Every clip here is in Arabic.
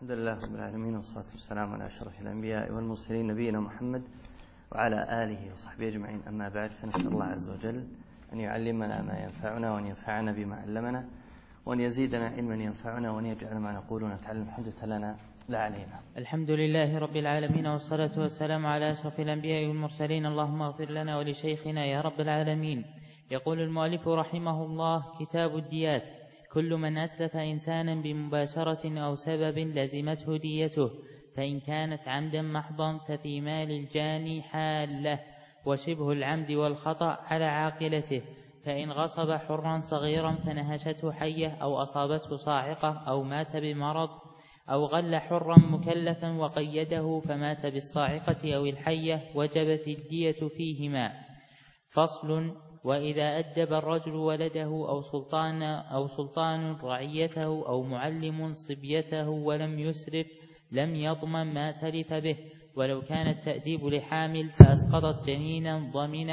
الحمد لله رب العالمين، والصلاة والسلام على أشرف الأنبياء والمرسلين نبينا محمد وعلى آله وصحبه أجمعين. أما بعد، فنسأل الله عز وجل أن يعلمنا ما ينفعنا وأن ينفعنا بما علمنا وأن يزيدنا علما ينفعنا وأن يجعل ما نقول ونتعلم حجة لنا لا علينا. الحمد لله رب العالمين، والصلاة والسلام على أشرف الأنبياء والمرسلين. اللهم اغفر لنا ولشيخنا يا رب العالمين. يقول المؤلف رحمه الله: كتاب الديات. كل من أتلف إنسانا بمباشرة أو سبب لزمته ديته، فإن كانت عمدا محضا ففي مال الجاني حالة، وشبه العمد والخطأ على عاقلته. فإن غصب حرا صغيرا فنهشته حية أو أصابته صاعقة أو مات بمرض، أو غل حرا مكلفا وقيده فمات بالصاعقة أو الحية، وجبت الدية فيهما. فصل: وإذا أدب الرجل ولده أو سلطان رعيته أو معلم صبيته ولم يسرف لم يضمن ما تلف به، ولو كان التأديب لحامل فأسقطت جنينا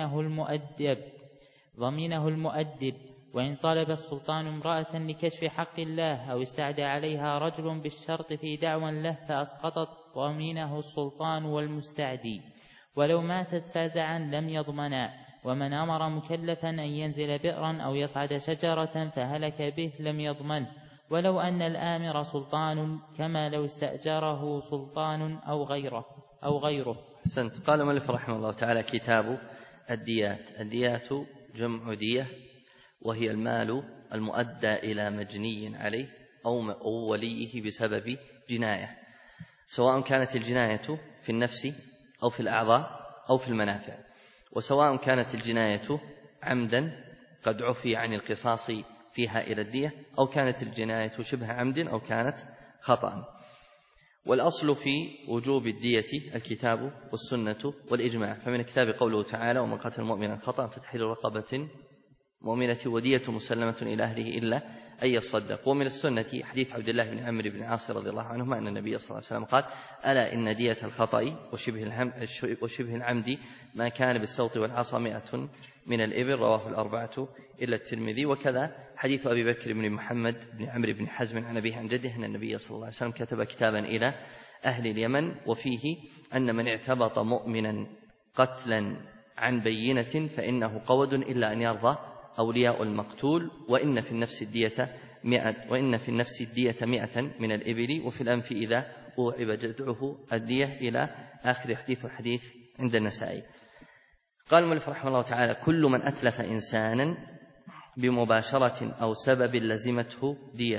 ضمنه المؤدب. وإن طلب السلطان امرأة لكشف حق الله أو استعدى عليها رجل بالشرط في دعوى له فأسقطت ضمنه السلطان والمستعدي، ولو ماتت فازعا لم يضمنا. ومن أمر مكلفا أن ينزل بئرا أو يصعد شجرة فهلك به لم يضمن، ولو أن الآمر سلطان، كما لو استأجره سلطان أو غيره. أحسنت. قال المؤلف رحمه الله تعالى: كتاب الديات. الديات جمع دية، وهي المال المؤدى إلى مجني عليه أو وليه بسبب جناية، سواء كانت الجناية في النفس أو في الأعضاء أو في المنافع، وسواء كانت الجناية عمدا قد عفي عن القصاص فيها إلى الدية، أو كانت الجناية شبه عمد أو كانت خطأ. والأصل في وجوب الدية الكتاب والسنة والإجماع. فمن الكتاب قوله تعالى: ومن قتل مؤمنا خطأ فتحرير رقبة مؤمنة ودية مسلمة إلى أهله إلا أن يصدق. ومن السنة حديث عبد الله بن عمرو بن عاص رضي الله عنهما أن النبي صلى الله عليه وسلم قال: ألا إن دية الخطأ وشبه العمد ما كان بالسوط والعصا 100 من الإبل، رواه الأربعة إلا الترمذي. وكذا حديث أبي بكر بن محمد بن عمرو بن حزم عن أبيه عن جده أن النبي صلى الله عليه وسلم كتب كتابا إلى أهل اليمن، وفيه أن من اعتبط مؤمنا قتلا عن بينة فإنه قود إلا أن يرضى أولياء المقتول، وإن في النفس الدية 100 من الإبل، وفي الأنف إذا أوعب جذعه الدية، إلى آخر حديث عند النسائي. قال المؤلف رحمه الله تعالى: كل من أتلف إنسانا بمباشرة أو سبب لزمته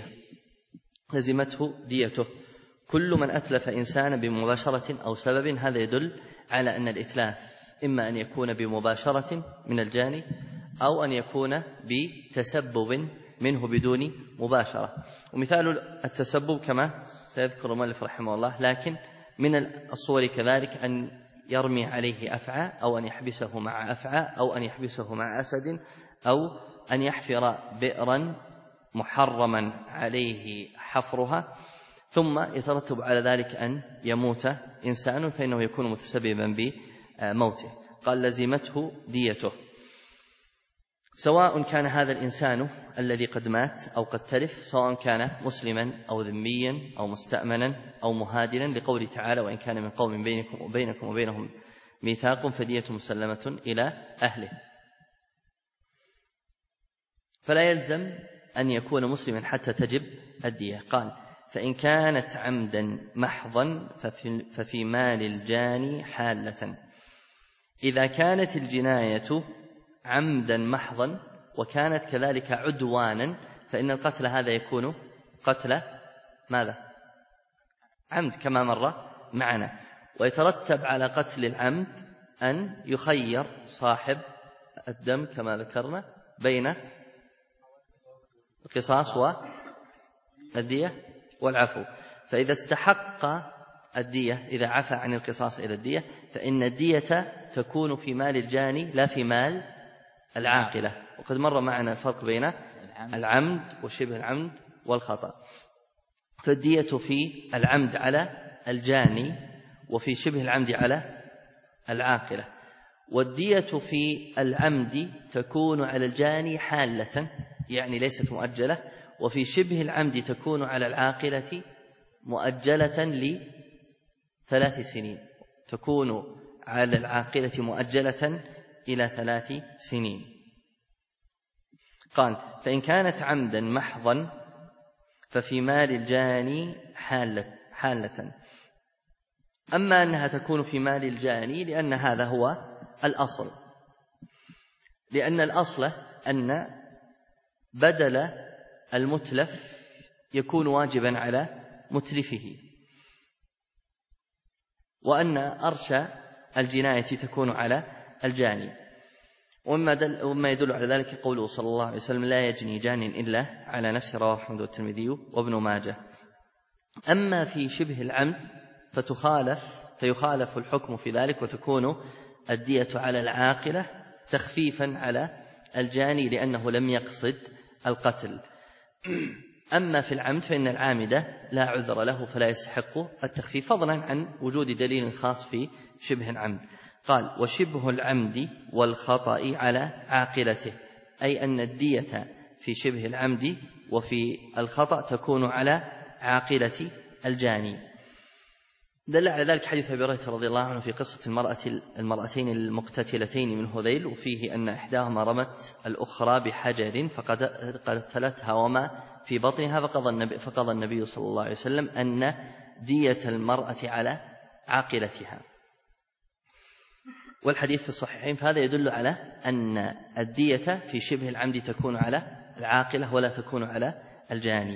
ديته. كل من أتلف إنسانا بمباشرة أو سبب، هذا يدل على أن الإتلاف إما أن يكون بمباشرة من الجاني أو أن يكون بتسبب منه بدون مباشرة. ومثال التسبب كما سيذكر المؤلف رحمه الله، لكن من الصور كذلك أن يرمي عليه أفعى، أو أن يحبسه مع أفعى، أو أن يحبسه مع أسد، أو أن يحفر بئرا محرما عليه حفرها، ثم يترتب على ذلك أن يموت إنسان، فإنه يكون متسببا بموته. قال: لزمته ديته، سواء كان هذا الإنسان الذي قد مات أو قد تلف، سواء كان مسلما أو ذميا أو مستأمنا أو مهادنا، لقوله تعالى: وإن كان من قوم بينكم وبينهم ميثاق فدية مسلمة إلى أهله. فلا يلزم أن يكون مسلما حتى تجب الدية. قال: فإن كانت عمدا محضا ففي مال الجاني حالة. إذا كانت الجناية عمدا محضا وكانت كذلك عدوانا، فإن القتل هذا يكون قتل ماذا؟ عمد، كما مر معنا. ويترتب على قتل العمد أن يخير صاحب الدم كما ذكرنا بين القصاص والدية والعفو. فإذا استحق الدية، إذا عفى عن القصاص إلى الدية، فإن الدية تكون في مال الجاني لا في مال العاقلة. وقد مر معنا الفرق بين العمد وشبه العمد والخطأ. فالدية في العمد على الجاني، وفي شبه العمد على العاقلة. والدية في العمد تكون على الجاني حالة، يعني ليست مؤجلة، وفي شبه العمد تكون على العاقلة مؤجلة ل3 سنين، تكون على العاقلة مؤجلة إلى 3 سنين. قال: فإن كانت عمدا محضا ففي مال الجاني حالة. أما أنها تكون في مال الجاني لأن هذا هو الأصل، لأن الأصل أن بدل المتلف يكون واجبا على متلفه، وأن أرش الجناية تكون على الجاني. وما يدل على ذلك قوله صلى الله عليه وسلم: لا يجني جان إلا على نفسه، رواه أحمد والترمذي وابن ماجه. أما في شبه العمد فيخالف الحكم في ذلك، وتكون الدية على العاقلة تخفيفا على الجاني لأنه لم يقصد القتل. أما في العمد فإن العامد لا عذر له فلا يستحق التخفيف، فضلا عن وجود دليل خاص في شبه العمد. قال: وشبه العمد والخطأ على عاقلته، أي أن الدية في شبه العمد وفي الخطأ تكون على عاقلة الجاني. دل على ذلك حديث أبي هريرة رضي الله عنه في قصة المرأتين المقتتلتين من هذيل، وفيه أن إحداهما رمت الأخرى بحجر فقتلتها وما في بطنها، فقضى النبي صلى الله عليه وسلم أن دية المرأة على عاقلتها. والحديث في الصحيحين، فهذا يدل على أن الدية في شبه العمد تكون على العاقلة ولا تكون على الجاني.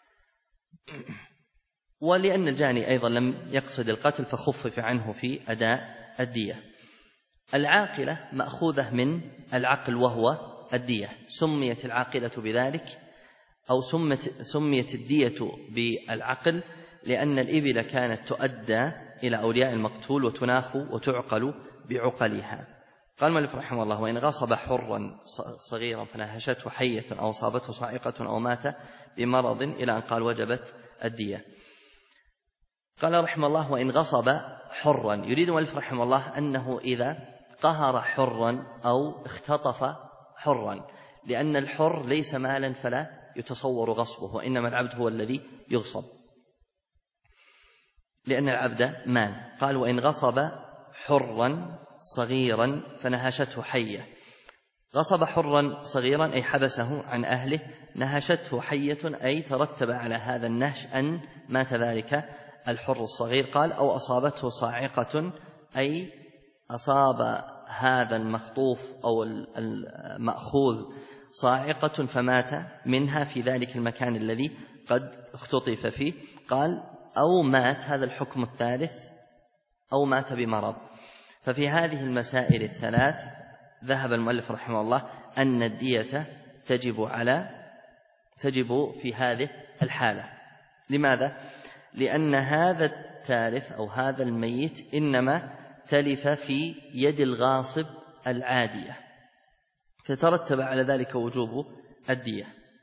ولأن الجاني أيضا لم يقصد القتل فخفف عنه في أداء الدية. العاقلة مأخوذة من العقل وهو الدية، سميت العاقلة بذلك أو سميت الدية بالعقل لأن الإبل كانت تؤدى إلى أولياء المقتول وتناخ وتعقل بعقلها. قال المؤلف رحمه الله: وإن غصب حرا صغيرا فنهشته حية أو أصابته صاعقة أو مات بمرض، إلى أن قال وجبت الدية. قال رحمه الله: وإن غصب حرا، يريد المؤلف رحمه الله أنه إذا قهر حرا أو اختطف حرا، لأن الحر ليس مالا فلا يتصور غصبه، وإنما العبد هو الذي يغصب، لأن العبد مال. قال: وإن غصب حرا صغيرا فنهشته حية. غصب حرا صغيرا أي حبسه عن أهله، نهشته حية أي ترتب على هذا النهش أن مات ذلك الحر الصغير. قال: أو أصابته صاعقة أي أصاب هذا المخطوف أو المأخوذ صاعقة فمات منها في ذلك المكان الذي قد اختطف فيه. قال: أو مات، هذا الحكم الثالث، أو مات بمرض. ففي هذه المسائل الثلاث ذهب المؤلف رحمه الله أن الدية تجب في هذه الحالة. لماذا؟ لأن هذا التالف أو هذا الميت إنما تلف في يد الغاصب العادية، فترتب على ذلك وجوب الدية.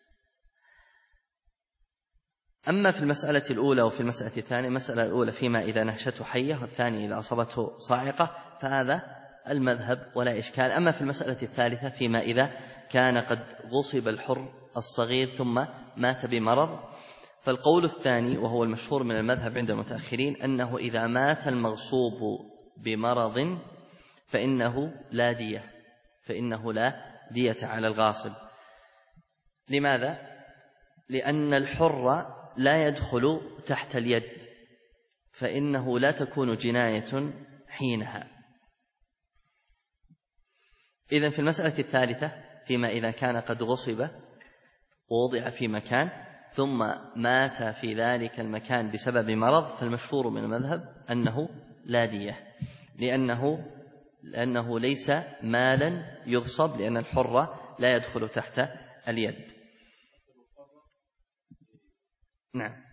أما في المسألة الأولى وفي المسألة الثانية، المسألة الأولى فيما إذا نهشته حية، والثانية إذا أصابته صاعقة، فهذا المذهب ولا إشكال. أما في المسألة الثالثة فيما إذا كان قد غصب الحر الصغير ثم مات بمرض، فالقول الثاني وهو المشهور من المذهب عند المتأخرين أنه إذا مات المغصوب بمرض فإنه لا دية على الغاصب. لماذا؟ لأن الحر لا يدخل تحت اليد، فإنه لا تكون جناية حينها. إذن في المسألة الثالثة فيما إذا كان قد غصب ووضع في مكان ثم مات في ذلك المكان بسبب مرض، فالمشهور من المذهب أنه لا دية، لأنه ليس مالا يغصب، لأن الحر لا يدخل تحت اليد. نعم.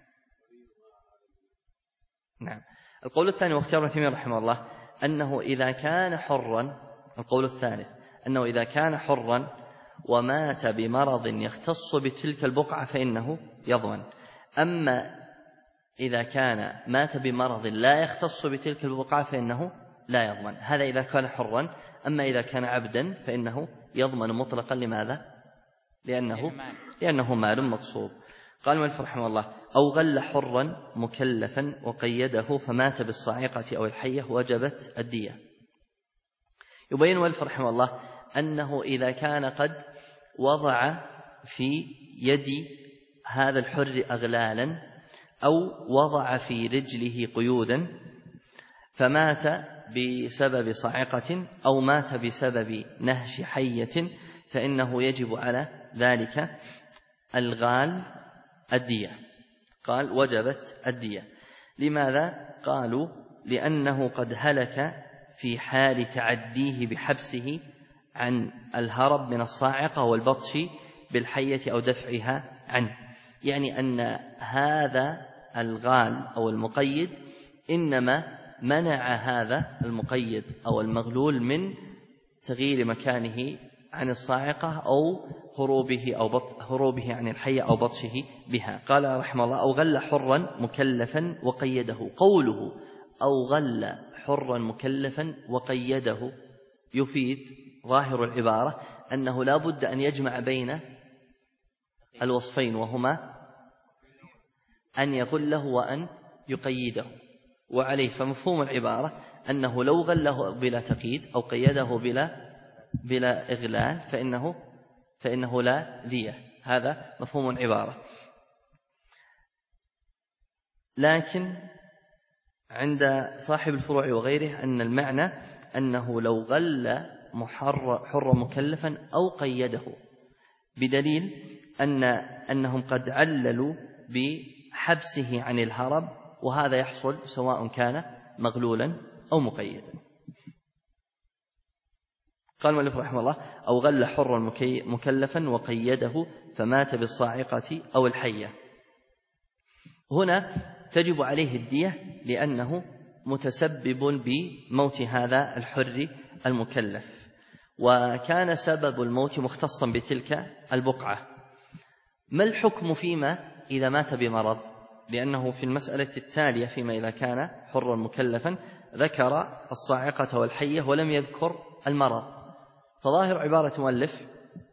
القول الثاني واختيار ابن تيمية رحمه الله أنه إذا كان حرا، القول الثالث أنه إذا كان حرا ومات بمرض يختص بتلك البقعة فإنه يضمن. أما إذا كان مات بمرض لا يختص بتلك البقعة فإنه لا يضمن. هذا إذا كان حرا. أما إذا كان عبدا فإنه يضمن مطلقا. لماذا؟ لأنه مال مغصوب. قال المؤلف رحمه الله: أو غل حرا مكلفا وقيده فمات بالصاعقة أو الحية وجبت الدية. يبين المؤلف رحمه الله أنه إذا كان قد وضع في يد هذا الحر أغلالا أو وضع في رجله قيودا فمات بسبب صاعقة أو مات بسبب نهش حية فإنه يجب على ذلك الغال الدية. قال: وجبت الدية. لماذا؟ قالوا: لأنه قد هلك في حال تعديه بحبسه عن الهرب من الصاعقة والبطش بالحية أو دفعها عنه. يعني أن هذا الغال أو المقيد إنما منع هذا المقيد أو المغلول من تغيير مكانه عن الصاعقة أو هروبه عن الحية أو بطشه بها. قال رحمه الله: أو غل حرا مكلفا وقيده. قوله أو غل حرا مكلفا وقيده يفيد ظاهر العبارة أنه لا بد أن يجمع بين الوصفين، وهما أن يغله وأن يقيده. وعليه فمفهوم العبارة أنه لو غله بلا تقييد أو قيده بلا إغلال فإنه لا دية. هذا مفهوم العبارة. لكن عند صاحب الفروع وغيره أن المعنى أنه لو غل حر مكلفا أو قيده، بدليل أنهم قد عللوا بحبسه عن الهرب، وهذا يحصل سواء كان مغلولا أو مقيدا. قال المؤلف رحمه الله: أو غل حرا مكلفا وقيده فمات بالصاعقة أو الحية. هنا تجب عليه الدية لأنه متسبب بموت هذا الحر المكلف، وكان سبب الموت مختصا بتلك البقعة. ما الحكم فيما إذا مات بمرض؟ لأنه في المسألة التالية فيما إذا كان حرا مكلفا ذكر الصاعقة والحية ولم يذكر المرض، فظاهر عبارة مؤلف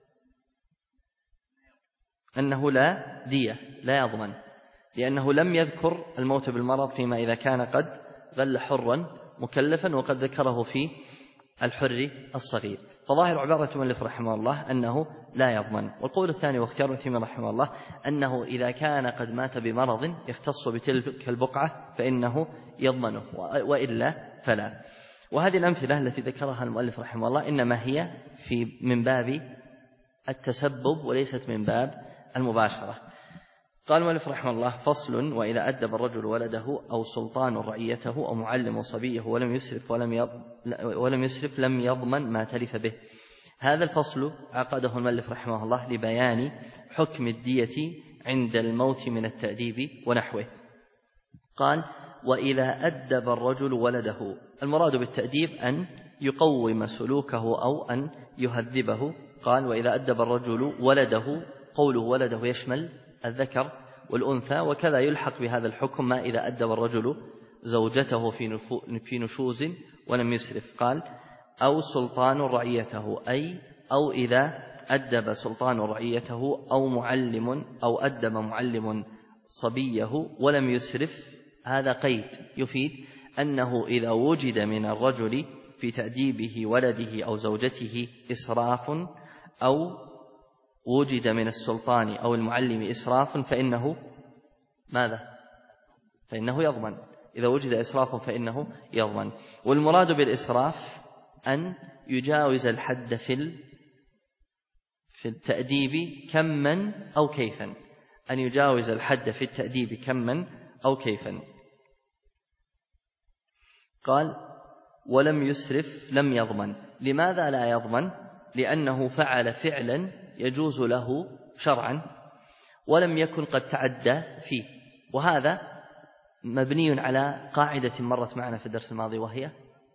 أنه لا دية، لا يضمن، لأنه لم يذكر الموت بالمرض فيما إذا كان قد غل حرا مكلفا وقد ذكره في الحر الصغير. فظاهر عبارة مؤلف رحمه الله أنه لا يضمن. والقول الثاني واختيار العثيمين رحمه الله أنه إذا كان قد مات بمرض يختص بتلك البقعة فإنه يضمنه، وإلا فلا. وهذه الأمثلة التي ذكرها المؤلف رحمه الله إنما هي من باب التسبب وليست من باب المباشرة. قال المؤلف رحمه الله: فصل: وإذا أدب الرجل ولده أو سلطان رعيته أو معلم صبيه ولم يسرف لم يضمن ما تلف به. هذا الفصل عقده المؤلف رحمه الله لبيان حكم الدية عند الموت من التأديب ونحوه. قال: وإذا أدب الرجل ولده. المراد بالتأديب أن يقوم سلوكه أو أن يهذبه. قال: وإذا أدب الرجل ولده. قوله ولده يشمل الذكر والأنثى، وكذا يلحق بهذا الحكم ما إذا أدب الرجل زوجته في نشوز ولم يسرف. قال: أو سلطان رعيته، أي أو إذا أدب سلطان رعيته أو أدب معلم صبيه ولم يسرف. هذا قيد يفيد أنه إذا وجد من الرجل في تأديبه ولده أو زوجته إسراف أو وجد من السلطان أو المعلم إسراف فإنه ماذا؟ فإنه يضمن. إذا وجد إسراف فإنه يضمن. والمراد بالإسراف أن يجاوز الحد في التأديب كما أو كيفا، أن يجاوز الحد في التأديب كما أو كيفا. قال: ولم يسرف لم يضمن. لماذا لا يضمن؟ لأنه فعل فعلا يجوز له شرعا ولم يكن قد تعدى فيه، وهذا مبني على قاعدة مرت معنا في الدرس الماضي، وهي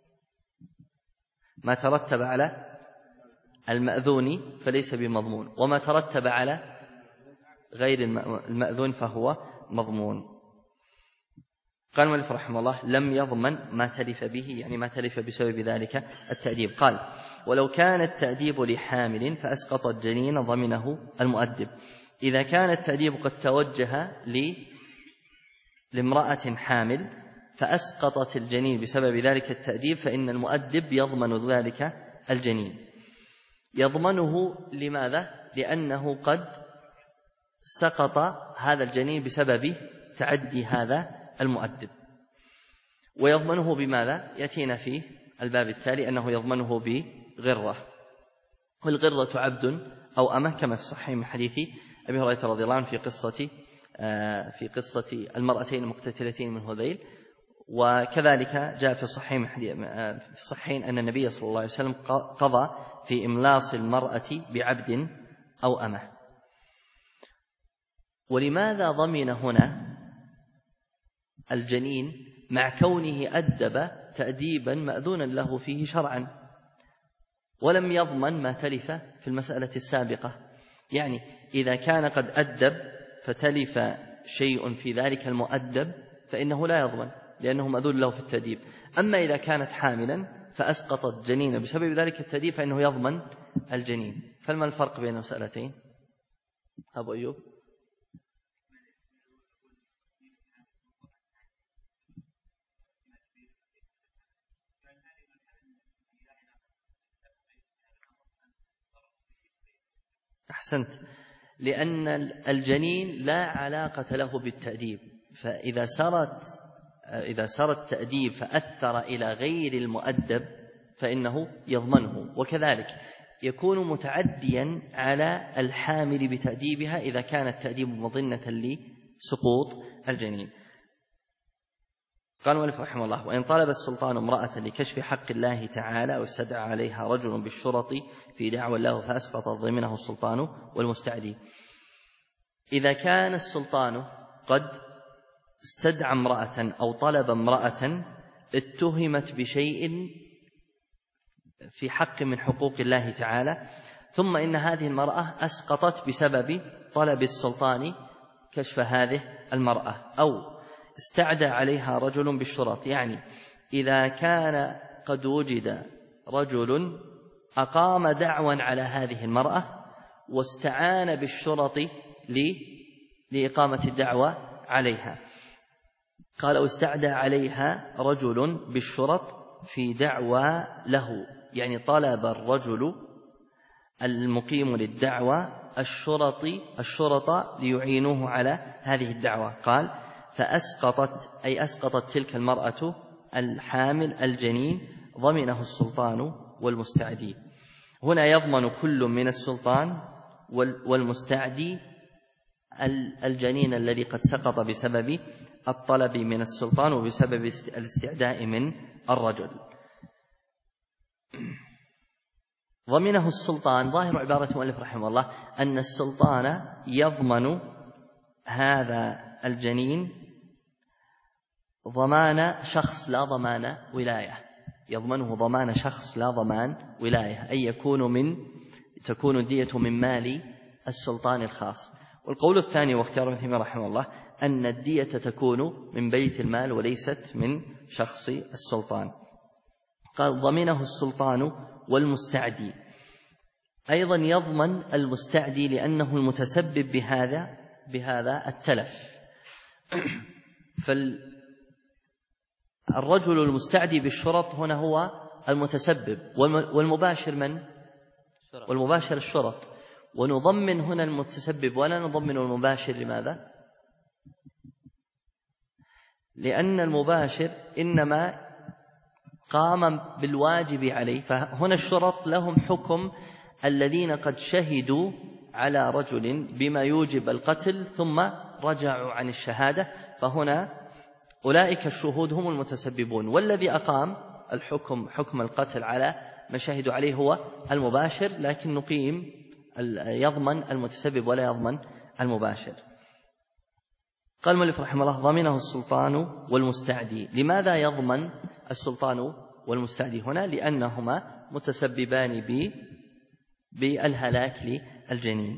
ما ترتب على المأذون فليس بمضمون، وما ترتب على غير المأذون فهو مضمون. قال المؤلف رحمه الله: لم يضمن ما تلف به، يعني ما تلف بسبب ذلك التأديب. قال: ولو كان التأديب لحامل فأسقط الجنين ضمنه المؤدب إذا كان التأديب قد توجه لامرأة حامل فأسقطت الجنين بسبب ذلك التأديب، فإن المؤدب يضمن ذلك الجنين. يضمنه لماذا؟ لأنه قد سقط هذا الجنين بسبب تعدي هذا المؤدب. ويضمنه بماذا؟ يأتينا في الباب التالي أنه يضمنه بغرة، والغرة عبد أو أمة، كما في الصحيح من حديث أبي هريرة رضي الله عنه في قصة المرأتين المقتتلتين من هذيل. وكذلك جاء في الصحيحين أن النبي صلى الله عليه وسلم قضى في إملاص المرأة بعبد أو أمة. ولماذا ضمن هنا الجنين مع كونه أدب تأديبا مأذونا له فيه شرعا، ولم يضمن ما تلف في المسألة السابقة؟ يعني إذا كان قد أدب فتلف شيء في ذلك المؤدب فإنه لا يضمن لأنه مأذون له في التأديب. أما إذا كانت حاملا فأسقطت جنين بسبب ذلك التأديب فإنه يضمن الجنين. فما الفرق بين المسألتين أبو أيوب؟ أحسنت، لأن الجنين لا علاقة له بالتأديب، فإذا سار التأديب فأثر إلى غير المؤدب فإنه يضمنه. وكذلك يكون متعديا على الحامل بتأديبها إذا كان التأديب مظنة لسقوط الجنين. قال المؤلف رحمه الله: وإن طلب السلطان امرأة لكشف حق الله تعالى واستدعى عليها رجل بالشرط في دعوى له فأسقط ضمنه السلطان والمستعدي. إذا كان السلطان قد استدعى امرأة أو طلب امرأة اتهمت بشيء في حق من حقوق الله تعالى، ثم إن هذه المرأة أسقطت بسبب طلب السلطان كشف هذه المرأة، أو استعدى عليها رجل بالشرط، يعني إذا كان قد وجد رجل أقام دعوى على هذه المرأة واستعان بالشرط لإقامة الدعوى عليها. قال: أو استعدى عليها رجل بالشرط في دعوى له، يعني طلب الرجل المقيم للدعوى الشرط ليعينوه على هذه الدعوى. قال: فأسقطت، أي أسقطت تلك المرأة الحامل الجنين، ضمنه السلطان والمستعدي. هنا يضمن كل من السلطان والمستعدي الجنين الذي قد سقط بسبب الطلب من السلطان وبسبب الاستعداء من الرجل. ضمنه السلطان، ظاهر عبارة المؤلف رحمه الله أن السلطان يضمن هذا الجنين ضمان شخص لا ضمان ولاية، يضمنه ضمان شخص لا ضمان ولاية، أي تكون الدية من مال السلطان الخاص. والقول الثاني واختيار ابن تيمية رحمه الله أن الدية تكون من بيت المال وليست من شخص السلطان. قال: ضمنه السلطان والمستعدي. أيضا يضمن المستعدي لأنه المتسبب بهذا التلف. فالرجل المستعدي بالشرط هنا هو المتسبب، والمباشر من؟ والمباشر الشرط. ونضمن هنا المتسبب ولا نضمن المباشر. لماذا؟ لأن المباشر إنما قام بالواجب عليه، فهنا الشرط لهم حكم الذين قد شهدوا على رجل بما يوجب القتل ثم رجعوا عن الشهادة، فهنا أولئك الشهود هم المتسببون، والذي أقام حكم القتل على ما شهدوا عليه هو المباشر، لكن يضمن المتسبب ولا يضمن المباشر. قال المؤلف رحمه الله: ضمنه السلطان والمستعدي. لماذا يضمن السلطان والمستعدي هنا؟ لأنهما متسببان بالهلاك للجنين.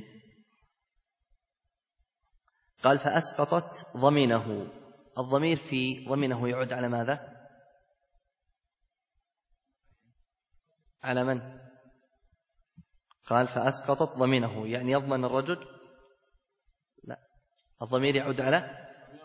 قال: فأسقطت ضمنه. الضمير في ضمنه يعود على ماذا؟ على من؟ قال: فأسقطت ضمنه، يعني يضمن الرجل الضمير يعود على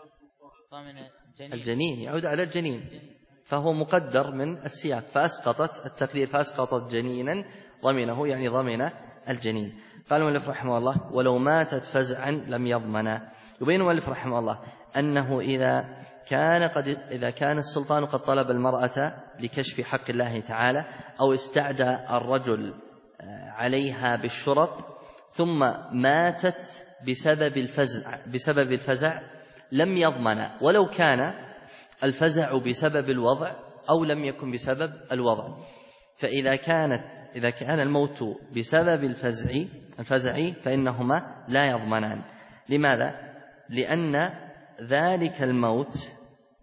الجنين، يعود على الجنين، فهو مقدر من السياق، فأسقطت التقدير فأسقطت جنينا ضمنه، يعني ضمن الجنين. قال المؤلف رحمه الله: ولو ماتت فزعا لم يضمنا. يبين المؤلف رحمه الله أنه إذا كان السلطان قد طلب المرأة لكشف حق الله تعالى أو استعدى الرجل عليها بالشرط ثم ماتت بسبب الفزع لم يضمن، ولو كان الفزع بسبب الوضع أو لم يكن بسبب الوضع. فإذا كان الموت بسبب الفزع فإنهما لا يضمنان. لماذا؟ لأن ذلك الموت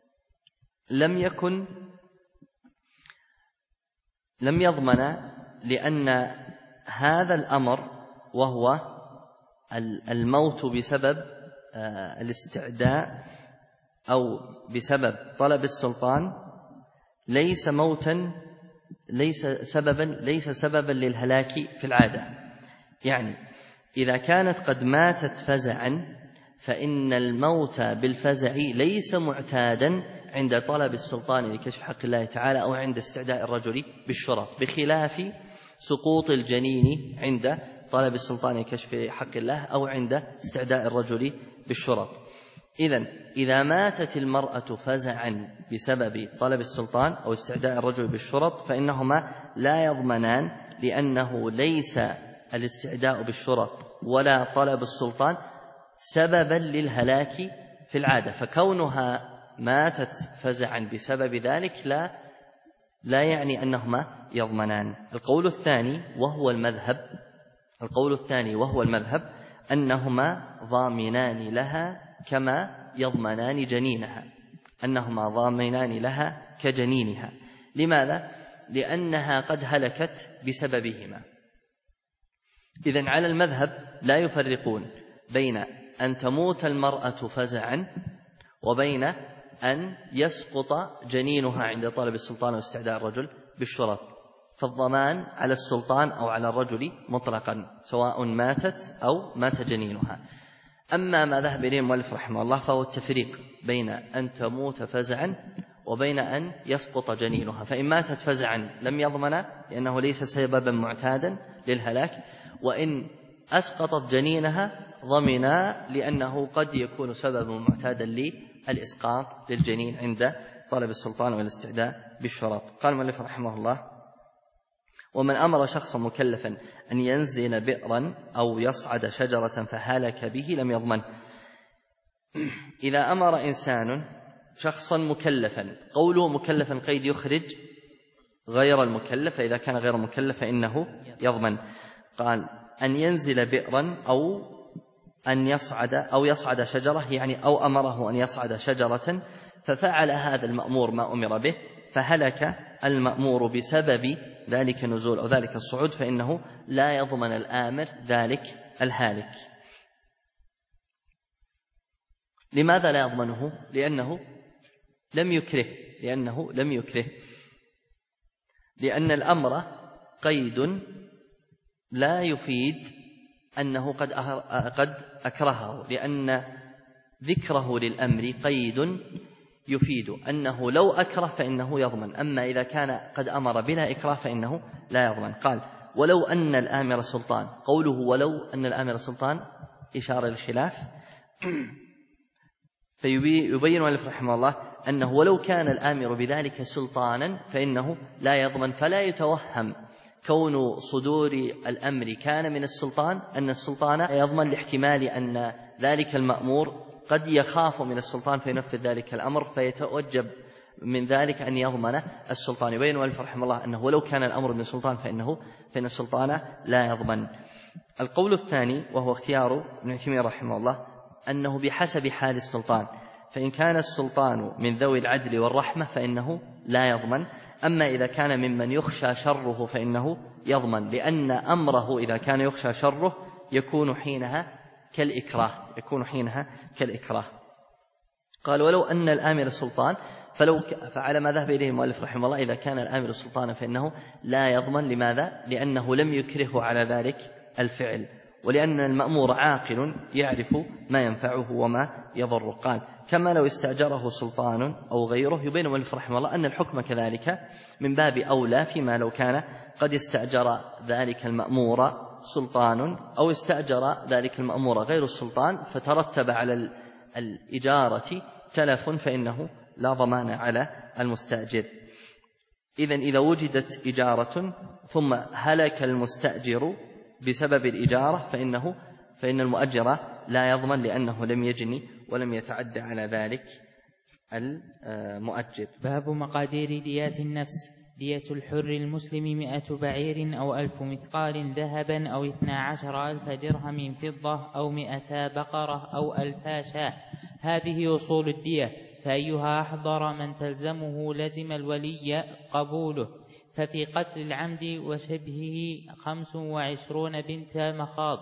لم يضمن، لأن هذا الأمر وهو الموت بسبب الاستعداء أو بسبب طلب السلطان ليس سببا للهلاك في العادة. يعني إذا كانت قد ماتت فزعا فإن الموت بالفزع ليس معتادا عند طلب السلطان لكشف حق الله تعالى أو عند استعداء الرجل بالشرط، بخلاف سقوط الجنين عند طلب السلطان لكشف حق الله أو عند استعداء الرجل بالشرط. إذا ماتت المرأة فزعا بسبب طلب السلطان أو استعداء الرجل بالشرط فإنهما لا يضمنان، لأنه ليس الاستعداء بالشرط ولا طلب السلطان سببا للهلاك في العادة، فكونها ماتت فزعا بسبب ذلك لا يعني أنهما يضمنان. القول الثاني وهو المذهب أنهما ضامنان لها كما يضمنان جنينها، أنهما ضامنان لها كجنينها. لماذا؟ لأنها قد هلكت بسببهما. إذن على المذهب لا يفرقون بين أن تموت المرأة فزعا وبين أن يسقط جنينها عند طلب السلطان واستعداء الرجل بالشرط، فالضمان على السلطان أو على الرجل مطلقا سواء ماتت أو مات جنينها. أما ما ذهب إليه المؤلف رحمه الله فهو التفريق بين أن تموت فزعا وبين أن يسقط جنينها. فإن ماتت فزعا لم يضمن لأنه ليس سببا معتادا للهلاك، وإن أسقطت جنينها ضمنا لأنه قد يكون سببا معتادا للإسقاط للجنين عند طلب السلطان والاستعداء بالشرط. قال المؤلف رحمه الله: ومن أمر شخصا مكلفا أن ينزل بئرا أو يصعد شجرة فهلك به لم يضمن. إذا أمر إنسان شخصا مكلفا، قوله مكلفا قيد يخرج غير المكلف، فإذا كان غير مكلف فإنه يضمن. قال أن ينزل بئرا أو يصعد شجرة، يعني أو أمره أن يصعد شجرة ففعل هذا المأمور ما أمر به فهلك المأمور بسبب ذلك النزول أو ذلك الصعود، فإنه لا يضمن الآمر ذلك الهالك. لماذا لا يضمنه؟ لأنه لم يكره، لأن الأمر قيد لا يفيد أنه قد أكرهه، لأن ذكره للأمر قيد يفيد أنه لو أكره فإنه يضمن، أما إذا كان قد أمر بلا إكراه فإنه لا يضمن. قال ولو أن الآمر سلطان، قوله ولو أن الآمر سلطان إشارة للخلاف، فيبين المؤلف رحمه الله أنه ولو كان الآمر بذلك سلطانا فإنه لا يضمن، فلا يتوهم كون صدور الأمر كان من السلطان أن السلطان يضمن، لاحتمال أن ذلك المأمور قد يخاف من السلطان فينفذ ذلك الأمر فيتوجب من ذلك أن يضمن السلطان. يبين المؤلف رحمه الله أنه ولو كان الأمر من السلطان فإن السلطان لا يضمن. القول الثاني وهو اختيار ابن عثيمين رحمه الله أنه بحسب حال السلطان، فإن كان السلطان من ذوي العدل والرحمة فإنه لا يضمن، أما إذا كان ممن يخشى شره فإنه يضمن، لأن أمره إذا كان يخشى شره يكون حينها كالإكراه. قال ولو أن الآمر سلطان فعلى ما ذهب إليه المؤلف رحمه الله إذا كان الآمر سلطانا فإنه لا يضمن. لماذا؟ لأنه لم يكرهه على ذلك الفعل، ولأن المأمور عاقل يعرف ما ينفعه وما يضره. قال كما لو استأجره سلطان أو غيره. يبين المؤلف رحمه الله أن الحكم كذلك من باب أولى فيما لو كان قد استأجر ذلك المأمور سلطان أو استأجر ذلك المأمور غير السلطان فترتب على الإجارة تلف، فإنه لا ضمان على المستأجر. إذن إذا وجدت إجارة ثم هلك المستأجر بسبب الإجارة فإن المؤجر لا يضمن، لأنه لم يجني ولم يتعدى على ذلك المؤجر. باب مقادير ديات النفس. دية الحر المسلم 100 بعير أو 1000 مثقال ذهبا أو 12,000 درهم فضة أو 200 بقرة أو 1000 شاة. هذه أصول الدية، فأيها أحضر من تلزمه لزم الولي قبوله. ففي قتل العمد وشبهه 25 بنت مخاض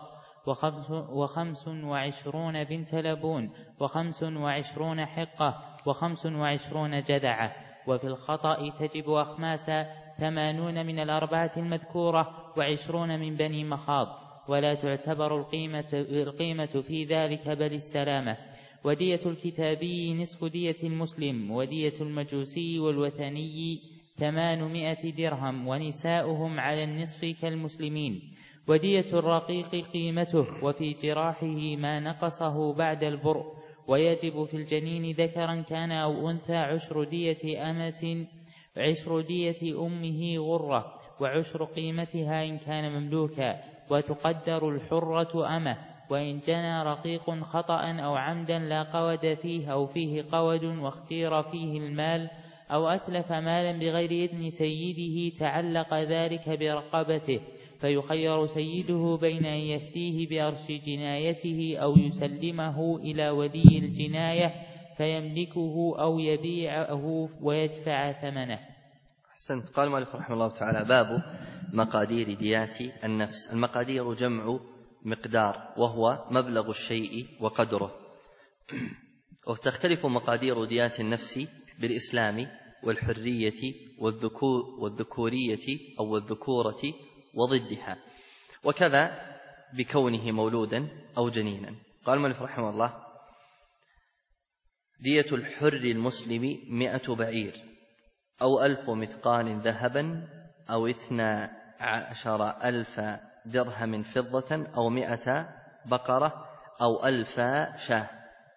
و25 بنت لبون و25 حقة و25 جدعة. وفي الخطأ تجب أخماسا 80 من 4 المذكورة و20 من بني مخاض، ولا تعتبر القيمة في ذلك بل السلامة. ودية الكتابي نصف دية المسلم، ودية المجوسي والوثني 800 درهم، ونساؤهم على النصف كالمسلمين. ودية الرقيق قيمته، وفي جراحه ما نقصه بعد البرء. ويجب في الجنين ذكرا كان أو أنثى 10 دية أمة، 10 دية أمه غرة، و10 قيمتها إن كان مملوكا. وتقدر الحرة أمة. وإن جنى رقيق خطأ أو عمدا لا قود فيه أو فيه قود واختير فيه المال أو أتلف مالا بغير إذن سيده تعلق ذلك برقبته، فيخير سيده بين أن يفتيه بأرش جنايته أو يسلمه إلى ولي الجناية فيملكه أو يبيعه ويدفع ثمنه. أحسنت. قال المؤلف رحمه الله تعالى باب مقادير ديات النفس. المقادير جمع مقدار، وهو مبلغ الشيء وقدره. وتختلف مقادير ديات النفس بالإسلام والحرية والذكورية أو الذكورة وضدها، وكذا بكونه مولودا أو جنينا. قال المؤلف رحمه الله دية الحر المسلم 100 بعير أو 1000 مثقال ذهبا أو 12,000 درهم فضة أو 100 بقرة أو 1000 شاة.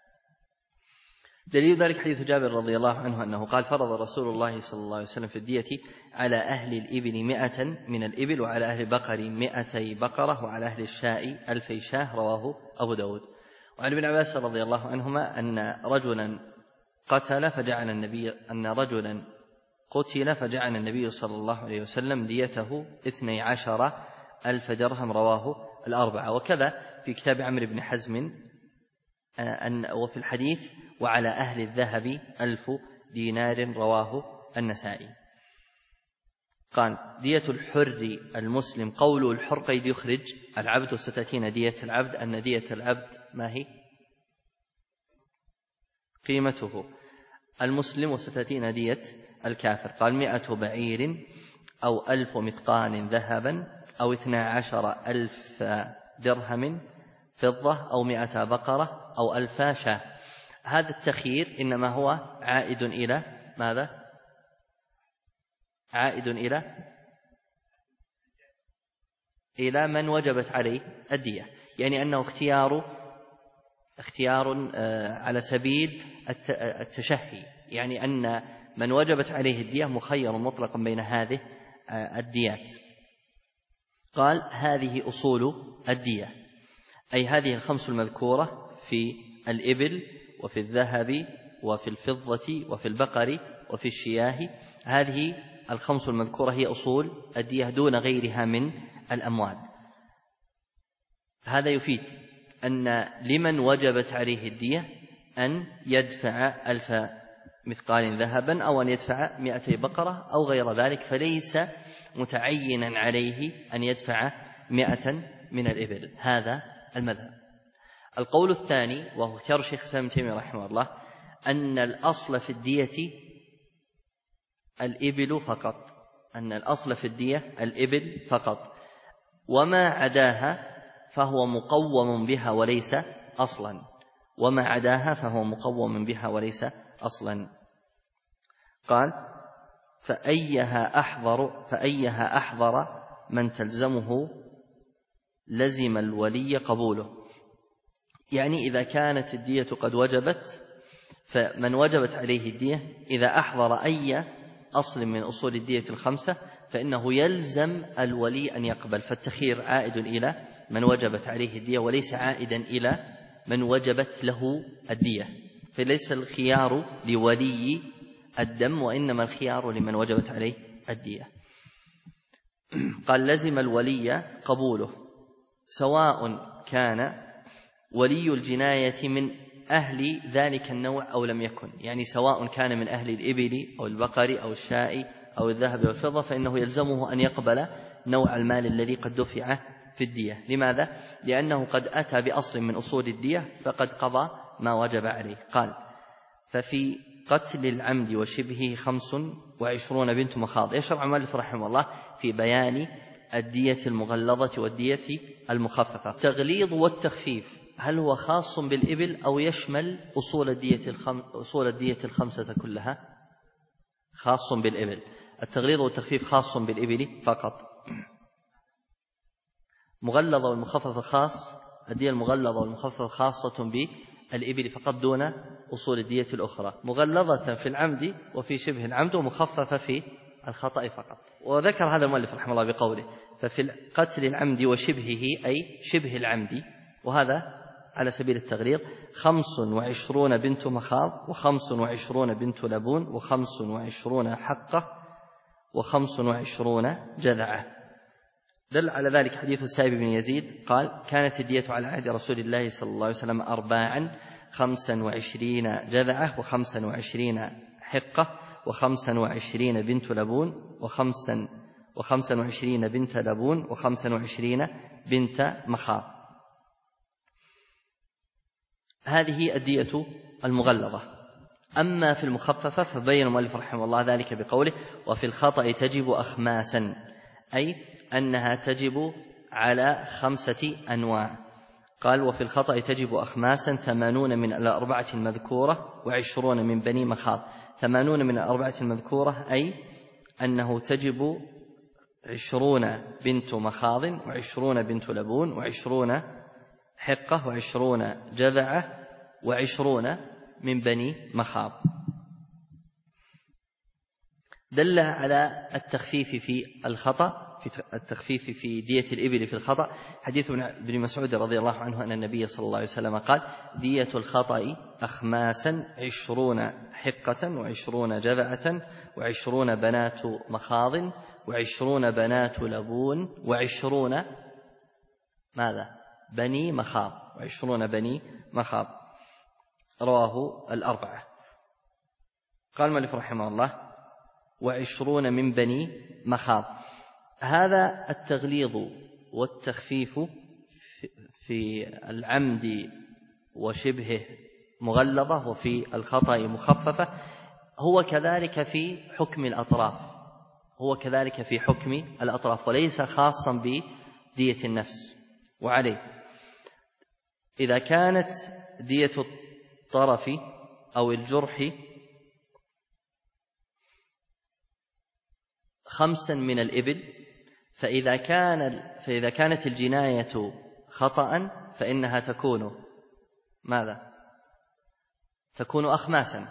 دليل ذلك حديث جابر رضي الله عنه أنه قال فرض رسول الله صلى الله عليه وسلم في الدية على أهل الإبل 100 من الإبل، وعلى أهل البقر 200 بقرة، وعلى أهل الشاء 1000 شاة. رواه أبو داود. وعن ابن عباس رضي الله عنهما أن رجلا قتل فجعل النبي صلى الله عليه وسلم ديته 12,000 درهم. رواه الأربعة. وكذا في كتاب عمرو بن حزم وفي الحديث وعلى أهل الذهب 1000 دينار. رواه النسائي. قال دية الحر المسلم، قول الحر قيد يخرج العبد، وستأتينا دية العبد أن دية العبد ما هي قيمته المسلم، وستأتينا دية الكافر. قال 100 بعير أو 1000 مثقال ذهبا أو 12,000 درهم فضة أو 100 بقرة أو 1000 شاة. هذا التخيير إنما هو عائد إلى ماذا؟ عائد إلى من وجبت عليه الدية، يعني أنه اختيار على سبيل التشهي، يعني أن من وجبت عليه الدية مخير مطلقا بين هذه الديات. قال هذه أصول الدية، أي هذه الخمس المذكورة في الإبل وفي الذهب وفي الفضة وفي البقر وفي الشياه. هذه الخمس المذكورة هي أصول الدية دون غيرها من الأموال. هذا يفيد أن لمن وجبت عليه الدية أن يدفع 1000 مثقال ذهبا أو أن يدفع 200 بقرة أو غير ذلك، فليس متعينا عليه أن يدفع 100 من الإبل. هذا المذهب. القول الثاني وهو اختيار الشيخ الإسلام ابن تيمية رحمه الله أن الأصل في الدية الإبل فقط، أن الأصل في الدية الإبل فقط، وما عداها فهو مقوم بها وليس أصلا، وما عداها فهو مقوم بها وليس أصلا. قال: فأيها أحضر من تلزمه لزم الولي قبوله. يعني إذا كانت الدية قد وجبت، فمن وجبت عليه الدية إذا أحضر أي أصل من أصول الدية الخمسة فإنه يلزم الولي أن يقبل، فالتخيير عائد إلى من وجبت عليه الدية وليس عائدا إلى من وجبت له الدية، فليس الخيار لولي الدم وإنما الخيار لمن وجبت عليه الدية. قال: لزم الولي قبوله سواء كان ولي الجناية من أهل ذلك النوع أو لم يكن، يعني سواء كان من أهل الإبل أو البقر أو الشاء أو الذهب والفضة فإنه يلزمه أن يقبل نوع المال الذي قد دفع في الدية. لماذا؟ لأنه قد أتى بأصل من أصول الدية فقد قضى ما وجب عليه. قال: ففي قتل العمد وشبهه 25 بنت مخاض. يشرع المؤلف رحمه الله في بيان الدية المغلظة والدية المخففة. التغليظ والتخفيف هل هو خاص بالإبل أو يشمل أصول الدية الخمسة كلها؟ خاص بالإبل. التغليظ والتخفيف خاص بالإبل فقط. مغلظة والمخففة خاص، الدية المغلظة والمخففة خاصة بالإبل فقط دون أصول الدية الأخرى، مغلظة في العمد وفي شبه العمد ومخففة في الخطأ فقط. وذكر هذا المؤلف رحمه الله بقوله: ففي قتل العمد وشبهه أي شبه العمد، وهذا على سبيل التغليظ 25 بنت مخاض و25 بنت لبون و25 حقة و25 جذعة. دل على ذلك حديث السائب بن يزيد قال: كانت الدية على عهد رسول الله صلى الله عليه وسلم 25 جذعة و25 حقة و25 بنت لبون و25 بنت لبون و25 بنت مخاض. هذه الدية المغلظة. أما في المخففة فبين المؤلف رحمه الله ذلك بقوله: وفي الخطأ تجب أخماسا، أي أنها تجب على 5 أنواع. قال: وفي الخطأ تجب أخماسا 80 من الأربعة المذكورة و20 من بني مخاض. 80 من الأربعة المذكورة أي أنه تجب 20 بنت مخاض و20 بنت لبون و20 حقة و20 جذعة و20 من بني مخاض. دل على التخفيف في الخطأ، في التخفيف في دية الإبل في الخطأ حديث ابن مسعود رضي الله عنه أن النبي صلى الله عليه وسلم قال: دية الخطأ أخماسا 20 حقة و20 جذعة و20 بنات مخاض و20 بنات لبون و20 ماذا؟ بني مخاض، و20 بني مخاض. رواه الأربعة. قال المؤلف رحمه الله: و20 من بني مخاض. هذا التغليظ والتخفيف في العمد وشبهه مغلظة وفي الخطأ مخففة هو كذلك في حكم الأطراف، وليس خاصا بدية النفس. وعليه إذا كانت دية الطرف أو الجرح 5 من الإبل، فإذا كانت الجناية خطأ فإنها تكون ماذا؟ تكون أخماسا،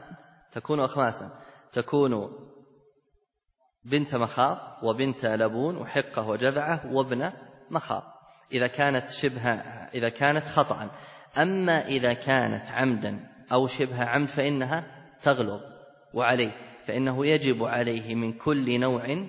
تكون بنت مخاض وبنت لبون وحقة وجذعة وابن مخاض إذا كانت خطأ. أما إذا كانت عمدا أو شبه عمد فإنها تغلظ. وعليه فإنه يجب عليه من كل نوع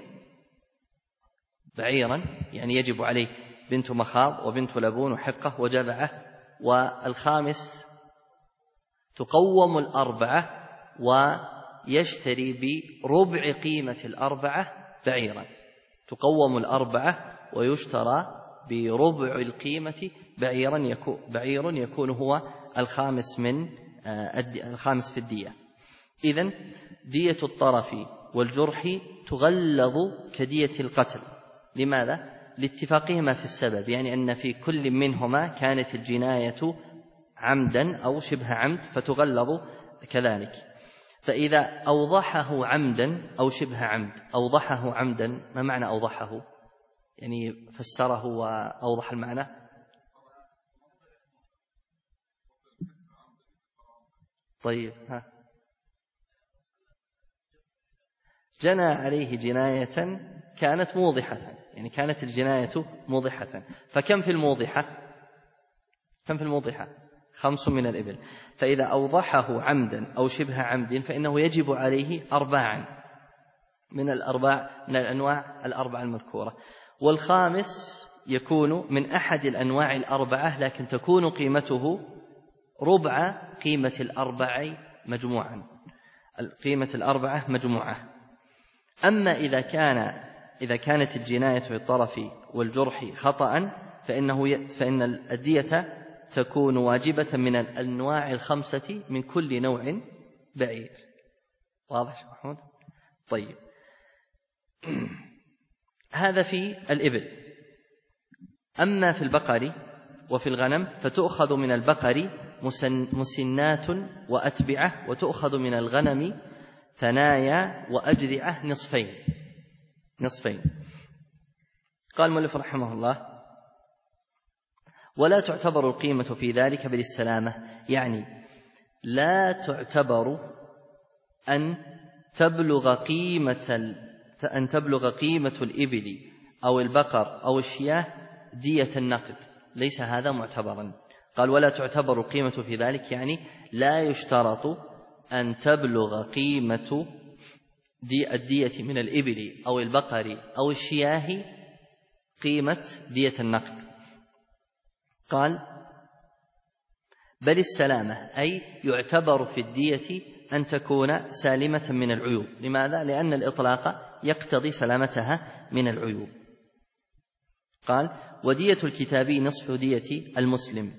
بعيرا، يعني يجب عليه بنت مخاض وبنت لبون وحقة وجذعة، والخامس تقوم الأربعة ويشتري بربع قيمة الأربعة بعيرا. تقوم الأربعة ويشترى بربع القيمة بعير يكون هو الخامس في الدية. إذن دية الطرف والجرح تغلظ كدية القتل. لماذا؟ لاتفاقهما في السبب، يعني أن في كل منهما كانت الجناية عمدا أو شبه عمد فتغلظ كذلك. فإذا أوضحه عمدا أو شبه عمد، أوضحه عمدا ما معنى أوضحه؟ يعني فسره وأوضح المعنى. طيب جنى عليه جناية كانت موضحة، يعني كانت الجناية موضحة. فكم في الموضحة؟ كم في الموضحة؟ 5 من الإبل. فإذا أوضحه عمدا أو شبه عمد فإنه يجب عليه 4 من الأنواع 4 المذكورة. والخامس يكون من أحد الأنواع 4 لكن تكون قيمته ربع قيمة 4 مجموعا، قيمة 4 مجموعة. أما إذا كانت الجناية في الطرف والجرح خطأ فإن الدية تكون واجبة من الأنواع 5 من كل نوع بعير. واضح يا محمود؟ طيب هذا في الإبل. أما في البقر وفي الغنم فتؤخذ من البقر مسنات وأتبعة، وتؤخذ من الغنم ثنايا وأجذعة نصفين. قال المؤلف رحمه الله: ولا تعتبر القيمة في ذلك بالسلامة، يعني لا تعتبر أن تبلغ قيمة الإبل أو البقر أو الشياه دية النقد، ليس هذا معتبرا. قال: ولا تعتبر القيمة في ذلك، يعني لا يشترط أن تبلغ قيمة الدية من الإبل أو البقر أو الشياه قيمة دية النقد. قال: بل السلامة، أي يعتبر في الدية أن تكون سالمة من العيوب. لماذا؟ لأن الإطلاق يقتضي سلامتها من العيوب. قال: ودية الكتابي نصف دية المسلم.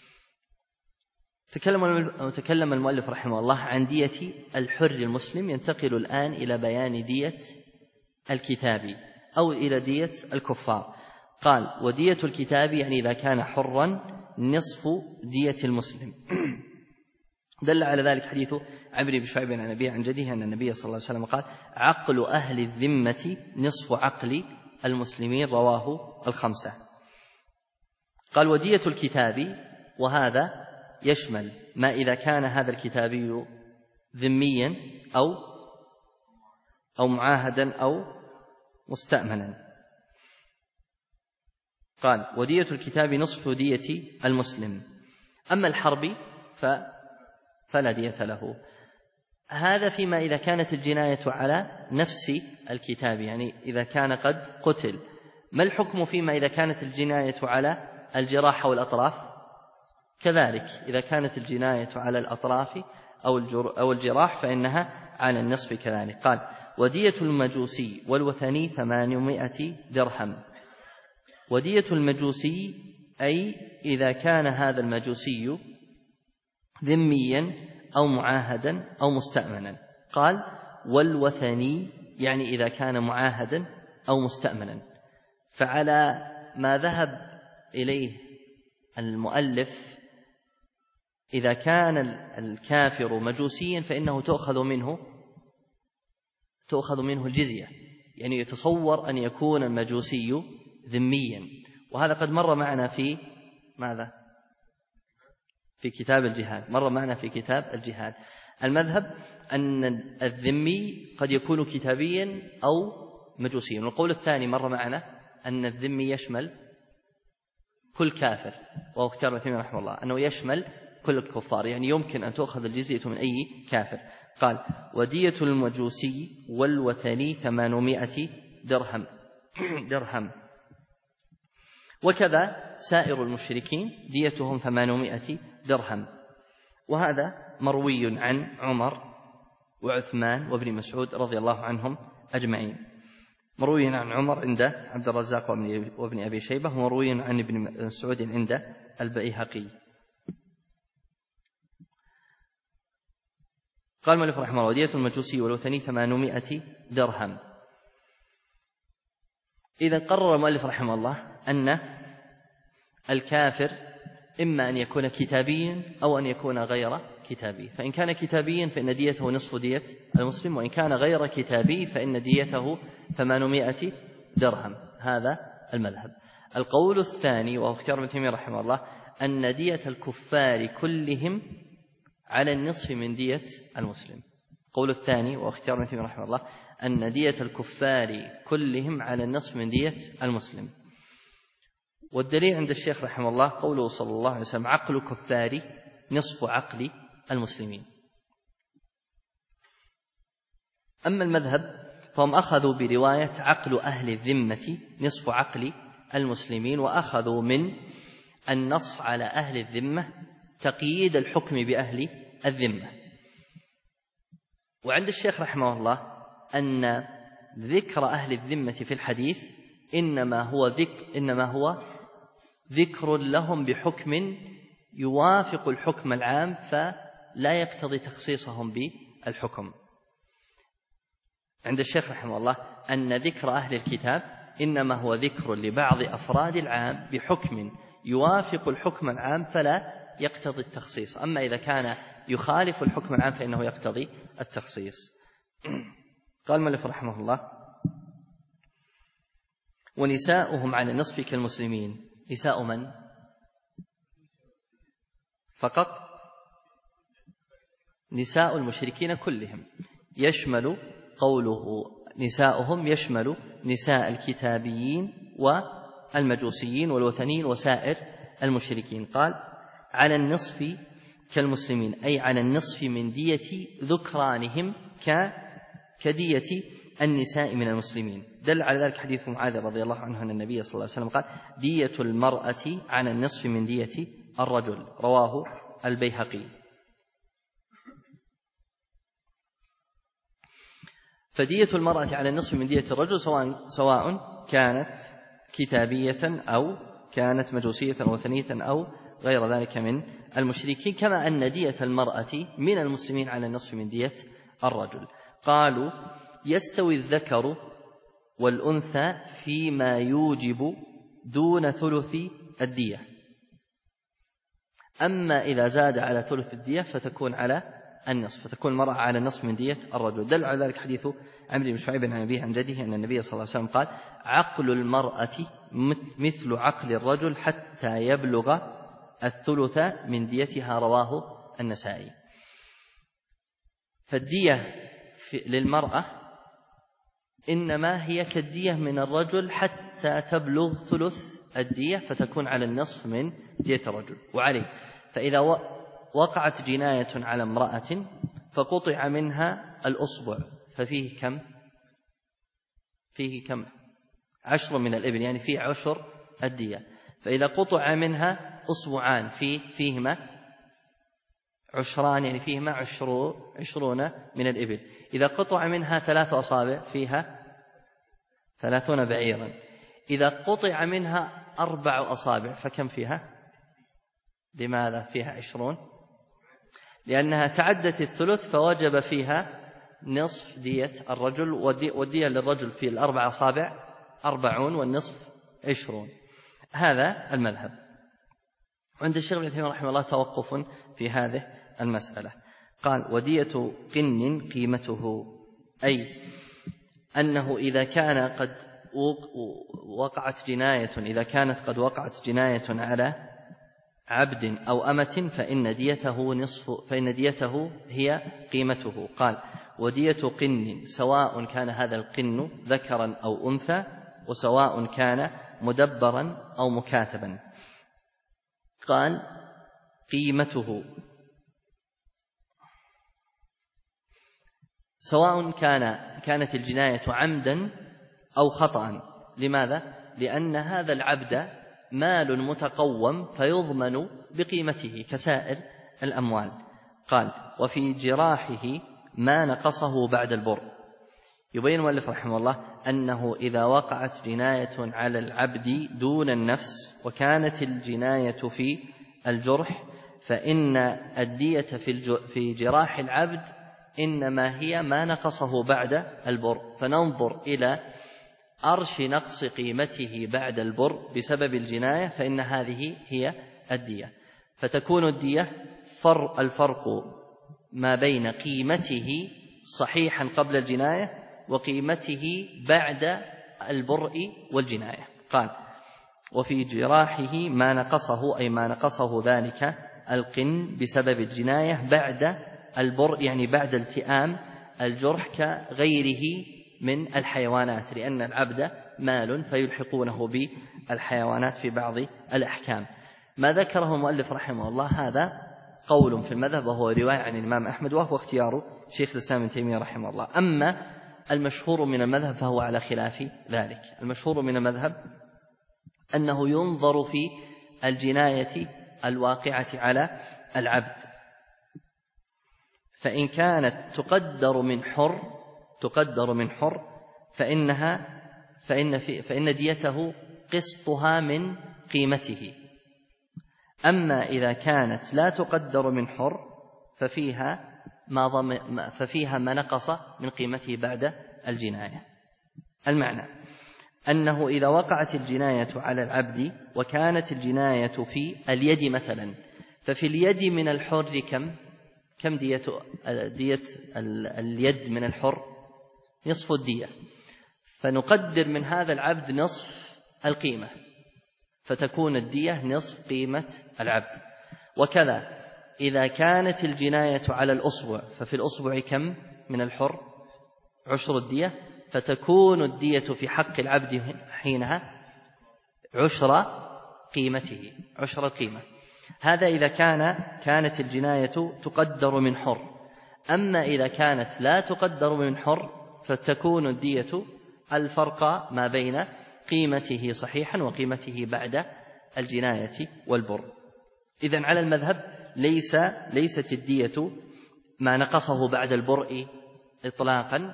تكلم المؤلف رحمه الله عن دية الحر المسلم، ينتقل الآن إلى بيان دية الكتابي أو إلى دية الكفار. قال: ودية الكتابي يعني إذا كان حرا نصف دية المسلم. دل على ذلك حديث عمرو بن شعيب عن أبيه عن جده أن النبي صلى الله عليه وسلم قال: عقل أهل الذمة نصف عقل المسلمين، رواه 5. قال: ودية الكتابي، وهذا يشمل ما إذا كان هذا الكتابي ذميا أو معاهدا أو مستأمنا. قال: ودية الكتاب نصف دية المسلم. أما الحربي فلا دية له. هذا فيما إذا كانت الجناية على نفس الكتاب، يعني إذا كان قد قتل. ما الحكم فيما إذا كانت الجناية على الجراح والأطراف؟ كذلك إذا كانت الجناية على الأطراف أو الجراح فإنها على النصف كذلك. قال: ودية المجوسي والوثني 800 درهم. ودية المجوسي أي إذا كان هذا المجوسي ذميا أو معاهدا أو مستأمنا. قال: والوثني يعني إذا كان معاهدا أو مستأمنا. فعلى ما ذهب إليه المؤلف إذا كان الكافر مجوسيا فإنه تؤخذ منه الجزية، يعني يتصور أن يكون المجوسي ذميا، وهذا قد مر معنا في ماذا؟ في كتاب الجهاد، مر معنا في كتاب الجهاد. المذهب أن الذمي قد يكون كتابيا أو مجوسيا. والقول الثاني مر معنا أن الذمي يشمل كل كافر، وهو اختيار ابن تيمية رحمه الله أنه يشمل كل الكفار، يعني يمكن أن تؤخذ الجزية من أي كافر. قال: ودية المجوسي والوثني 800 درهم. وكذا سائر المشركين ديتهم 800 درهم. وهذا مروي عن عمر وعثمان وابن مسعود رضي الله عنهم أجمعين. مروي عن عمر عند عبد الرزاق وابن أبي شيبة، ومروي عن ابن مسعود عند البيهقي. قال المؤلف رحمه الله: ودية المجوسي والوثني 800 درهم. إذا قرر المؤلف رحمه الله أن الكافر إما أن يكون كتابيا أو أن يكون غير كتابي، فإن كان كتابيا فإن ديته نصف دية المسلم، وإن كان غير كتابي فإن ديته 800 درهم. هذا المذهب. القول الثاني وهو اختيار ابن تيمية رحمه الله أن دية الكفار كلهم على النصف من دية المسلم. القول الثاني واختيار ابن تيمية رحمه الله أن دية الكفار كلهم على النصف من دية المسلم. والدليل عند الشيخ رحمه الله قوله صلى الله عليه وسلم: عقل كفار نصف عقل المسلمين. أما المذهب فهم أخذوا برواية عقل أهل الذمة نصف عقل المسلمين، وأخذوا من النص على أهل الذمة تقييد الحكم بأهل الذمة. وعند الشيخ رحمه الله أن ذكر أهل الذمة في الحديث إنما هو ذكر لهم بحكم يوافق الحكم العام فلا يقتضي تخصيصهم بالحكم. عند الشيخ رحمه الله أن ذكر أهل الكتاب إنما هو ذكر لبعض أفراد العام بحكم يوافق الحكم العام فلا يقتضي التخصيص، أما إذا كان يخالف الحكم العام فإنه يقتضي التخصيص. قال المؤلف رحمه الله: ونساؤهم على النصف كالمسلمين. نساء من؟ فقط نساء المشركين كلهم، يشمل قوله نساؤهم يشمل نساء الكتابيين والمجوسيين والوثنيين وسائر المشركين. قال: على النصف كالمسلمين، أي على النصف من دية ذكرانهم كدية النساء من المسلمين. دل على ذلك حديث معاذ رضي الله عنه أن النبي صلى الله عليه وسلم قال: دية المرأة على النصف من دية الرجل، رواه البيهقي. فدية المرأة على النصف من دية الرجل سواء كانت كتابية أو كانت مجوسية أو وثنية أو غير ذلك من المشركين، كما أن دية المرأة من المسلمين على النصف من دية الرجل. قالوا: يستوي الذكر والأنثى فيما يوجب دون ثلث الدية، أما إذا زاد على ثلث الدية فتكون على النصف، فتكون المرأة على النصف من دية الرجل. دل على ذلك حديث عمرو بن شعيب عن أبيه عن جده أن النبي صلى الله عليه وسلم قال: عقل المرأة مثل عقل الرجل حتى يبلغ الثلث من ديتها، رواه النسائي. فالدية للمرأة إنما هي كالدية من الرجل حتى تبلغ ثلث الدية فتكون على النصف من دية الرجل. وعليه فإذا وقعت جناية على امرأة فقطع منها الأصبع ففيه كم؟ فيه كم؟ 10 من الإبل، يعني فيه 10 الدية. فإذا قطع منها أصبعان فيهما 10، يعني فيهما 20 من الإبل. إذا قطع منها 3 أصابع فيها 30 بعيرا. إذا قطع منها 4 أصابع فكم فيها؟ لماذا فيها 20؟ لأنها تعدت الثلث فوجب فيها نصف دية الرجل، والدية للرجل في 4 أصابع 40 والنصف 20. هذا المذهب. وعند الشيخ ابن تيمية رحمه الله توقف في هذه المسألة. قال: ودية قن قيمته، أي أنه إذا كان قد وقعت جناية على عبد أو أمة فإن ديته هي قيمته. قال: ودية قن سواء كان هذا القن ذكرا أو أنثى، وسواء كان مدبرا أو مكاتبا. قال: قيمته سواء كانت الجناية عمدا أو خطأ. لماذا؟ لأن هذا العبد مال متقوم فيضمن بقيمته كسائر الأموال. قال: وفي جراحه ما نقصه بعد البر. يبين المؤلف رحمه الله أنه إذا وقعت جناية على العبد دون النفس وكانت الجناية في الجرح فإن الدية في جراح العبد إنما هي ما نقصه بعد البر، فننظر إلى أرش نقص قيمته بعد البر بسبب الجناية فإن هذه هي الدية. فتكون الدية الفرق ما بين قيمته صحيحا قبل الجناية وقيمته بعد البرء والجناية. قال: وفي جراحه ما نقصه، أي ما نقصه ذلك القن بسبب الجناية بعد البرء، يعني بعد التئام الجرح كغيره من الحيوانات، لأن العبد مال فيلحقونه بالحيوانات في بعض الأحكام. ما ذكره المؤلف رحمه الله هذا قول في المذهب، وهو رواية عن الإمام أحمد، وهو اختيار شيخ الإسلام ابن تيمية رحمه الله. أما المشهور من المذهب فهو على خلاف ذلك. المشهور من المذهب أنه ينظر في الجناية الواقعة على العبد، فإن كانت تقدر من حر فإن ديته قسطها من قيمته. أما إذا كانت لا تقدر من حر ففيها ما نقص من قيمته بعد الجناية. المعنى أنه إذا وقعت الجناية على العبد وكانت الجناية في اليد مثلا، ففي اليد من الحر كم دية اليد من الحر؟ نصف الدية، فنقدر من هذا العبد نصف القيمة، فتكون الدية نصف قيمة العبد. وكذا إذا كانت الجناية على الأصبع، ففي الأصبع كم من الحر؟ 10 الدية، فتكون الدية في حق العبد حينها 10 قيمته، 10 القيمة. هذا إذا كانت الجناية تقدر من حر. أما إذا كانت لا تقدر من حر فتكون الدية الفرق ما بين قيمته صحيحا وقيمته بعد الجناية والبر. إذن على المذهب ليست الدية ما نقصه بعد البرء إطلاقا،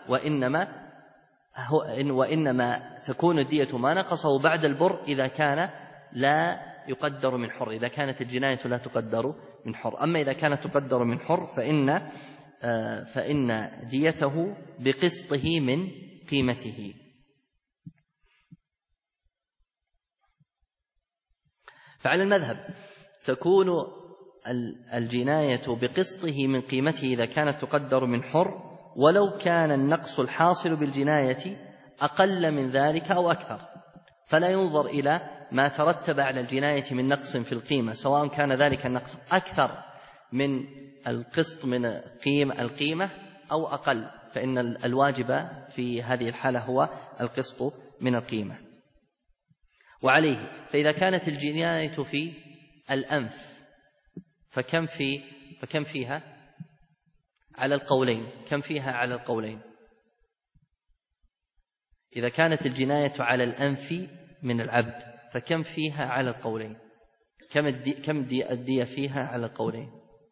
وإنما تكون الدية ما نقصه بعد البر إذا كان لا يقدر من حر، إذا كانت الجناية لا تقدر من حر. أما إذا كانت تقدر من حر فإن ديته بقسطه من قيمته. فعلى المذهب تكون الجناية بقسطه من قيمته إذا كانت تقدر من حر، ولو كان النقص الحاصل بالجناية أقل من ذلك أو أكثر، فلا ينظر إلى ما ترتب على الجناية من نقص في القيمة، سواء كان ذلك النقص أكثر من القسط من القيمة أو أقل، فإن الواجب في هذه الحالة هو القسط من القيمة. وعليه فإذا كانت الجناية في الأنف فكم فيها على القولين؟ كم فيها على القولين؟ إذا كانت الجناية على الأنف من العبد فكم فيها على القولين؟ كم الدية فيها على القولين؟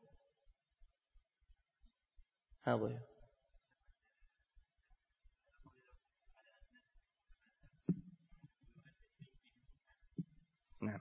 نعم.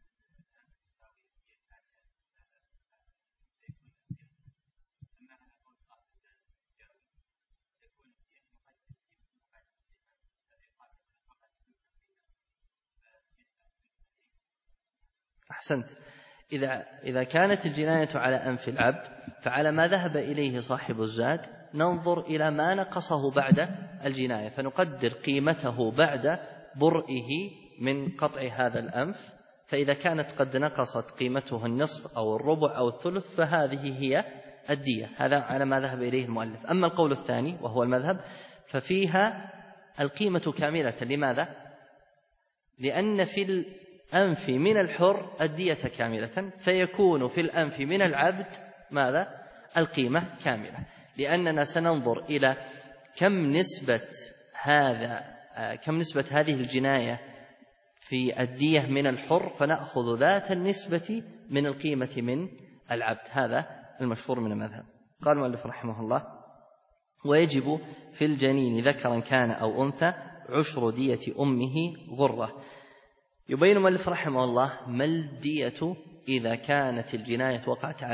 أحسنت. إذا كانت الجناية على أنف العبد فعلى ما ذهب إليه صاحب الزاد ننظر إلى ما نقصه بعد الجناية، فنقدر قيمته بعد برئه من قطع هذا الأنف، فإذا كانت قد نقصت قيمته النصف أو الربع أو الثلث فهذه هي الدية. هذا على ما ذهب إليه المؤلف. أما القول الثاني وهو المذهب ففيها القيمة كاملة. لماذا؟ لأن في الأنف من الحر الدية كاملة، فيكون في الأنف من العبد ماذا؟ القيمة كاملة، لأننا سننظر إلى كم نسبة هذه الجناية في الدية من الحر، فنأخذ ذات النسبة من القيمة من العبد. هذا المشهور من المذهب. قال المؤلف رحمه الله: ويجب في الجنين ذكرا كان أو أنثى 10 دية أمه غرة. يبين المؤلف رحمه الله ما الدية إذا كانت الجناية وقعت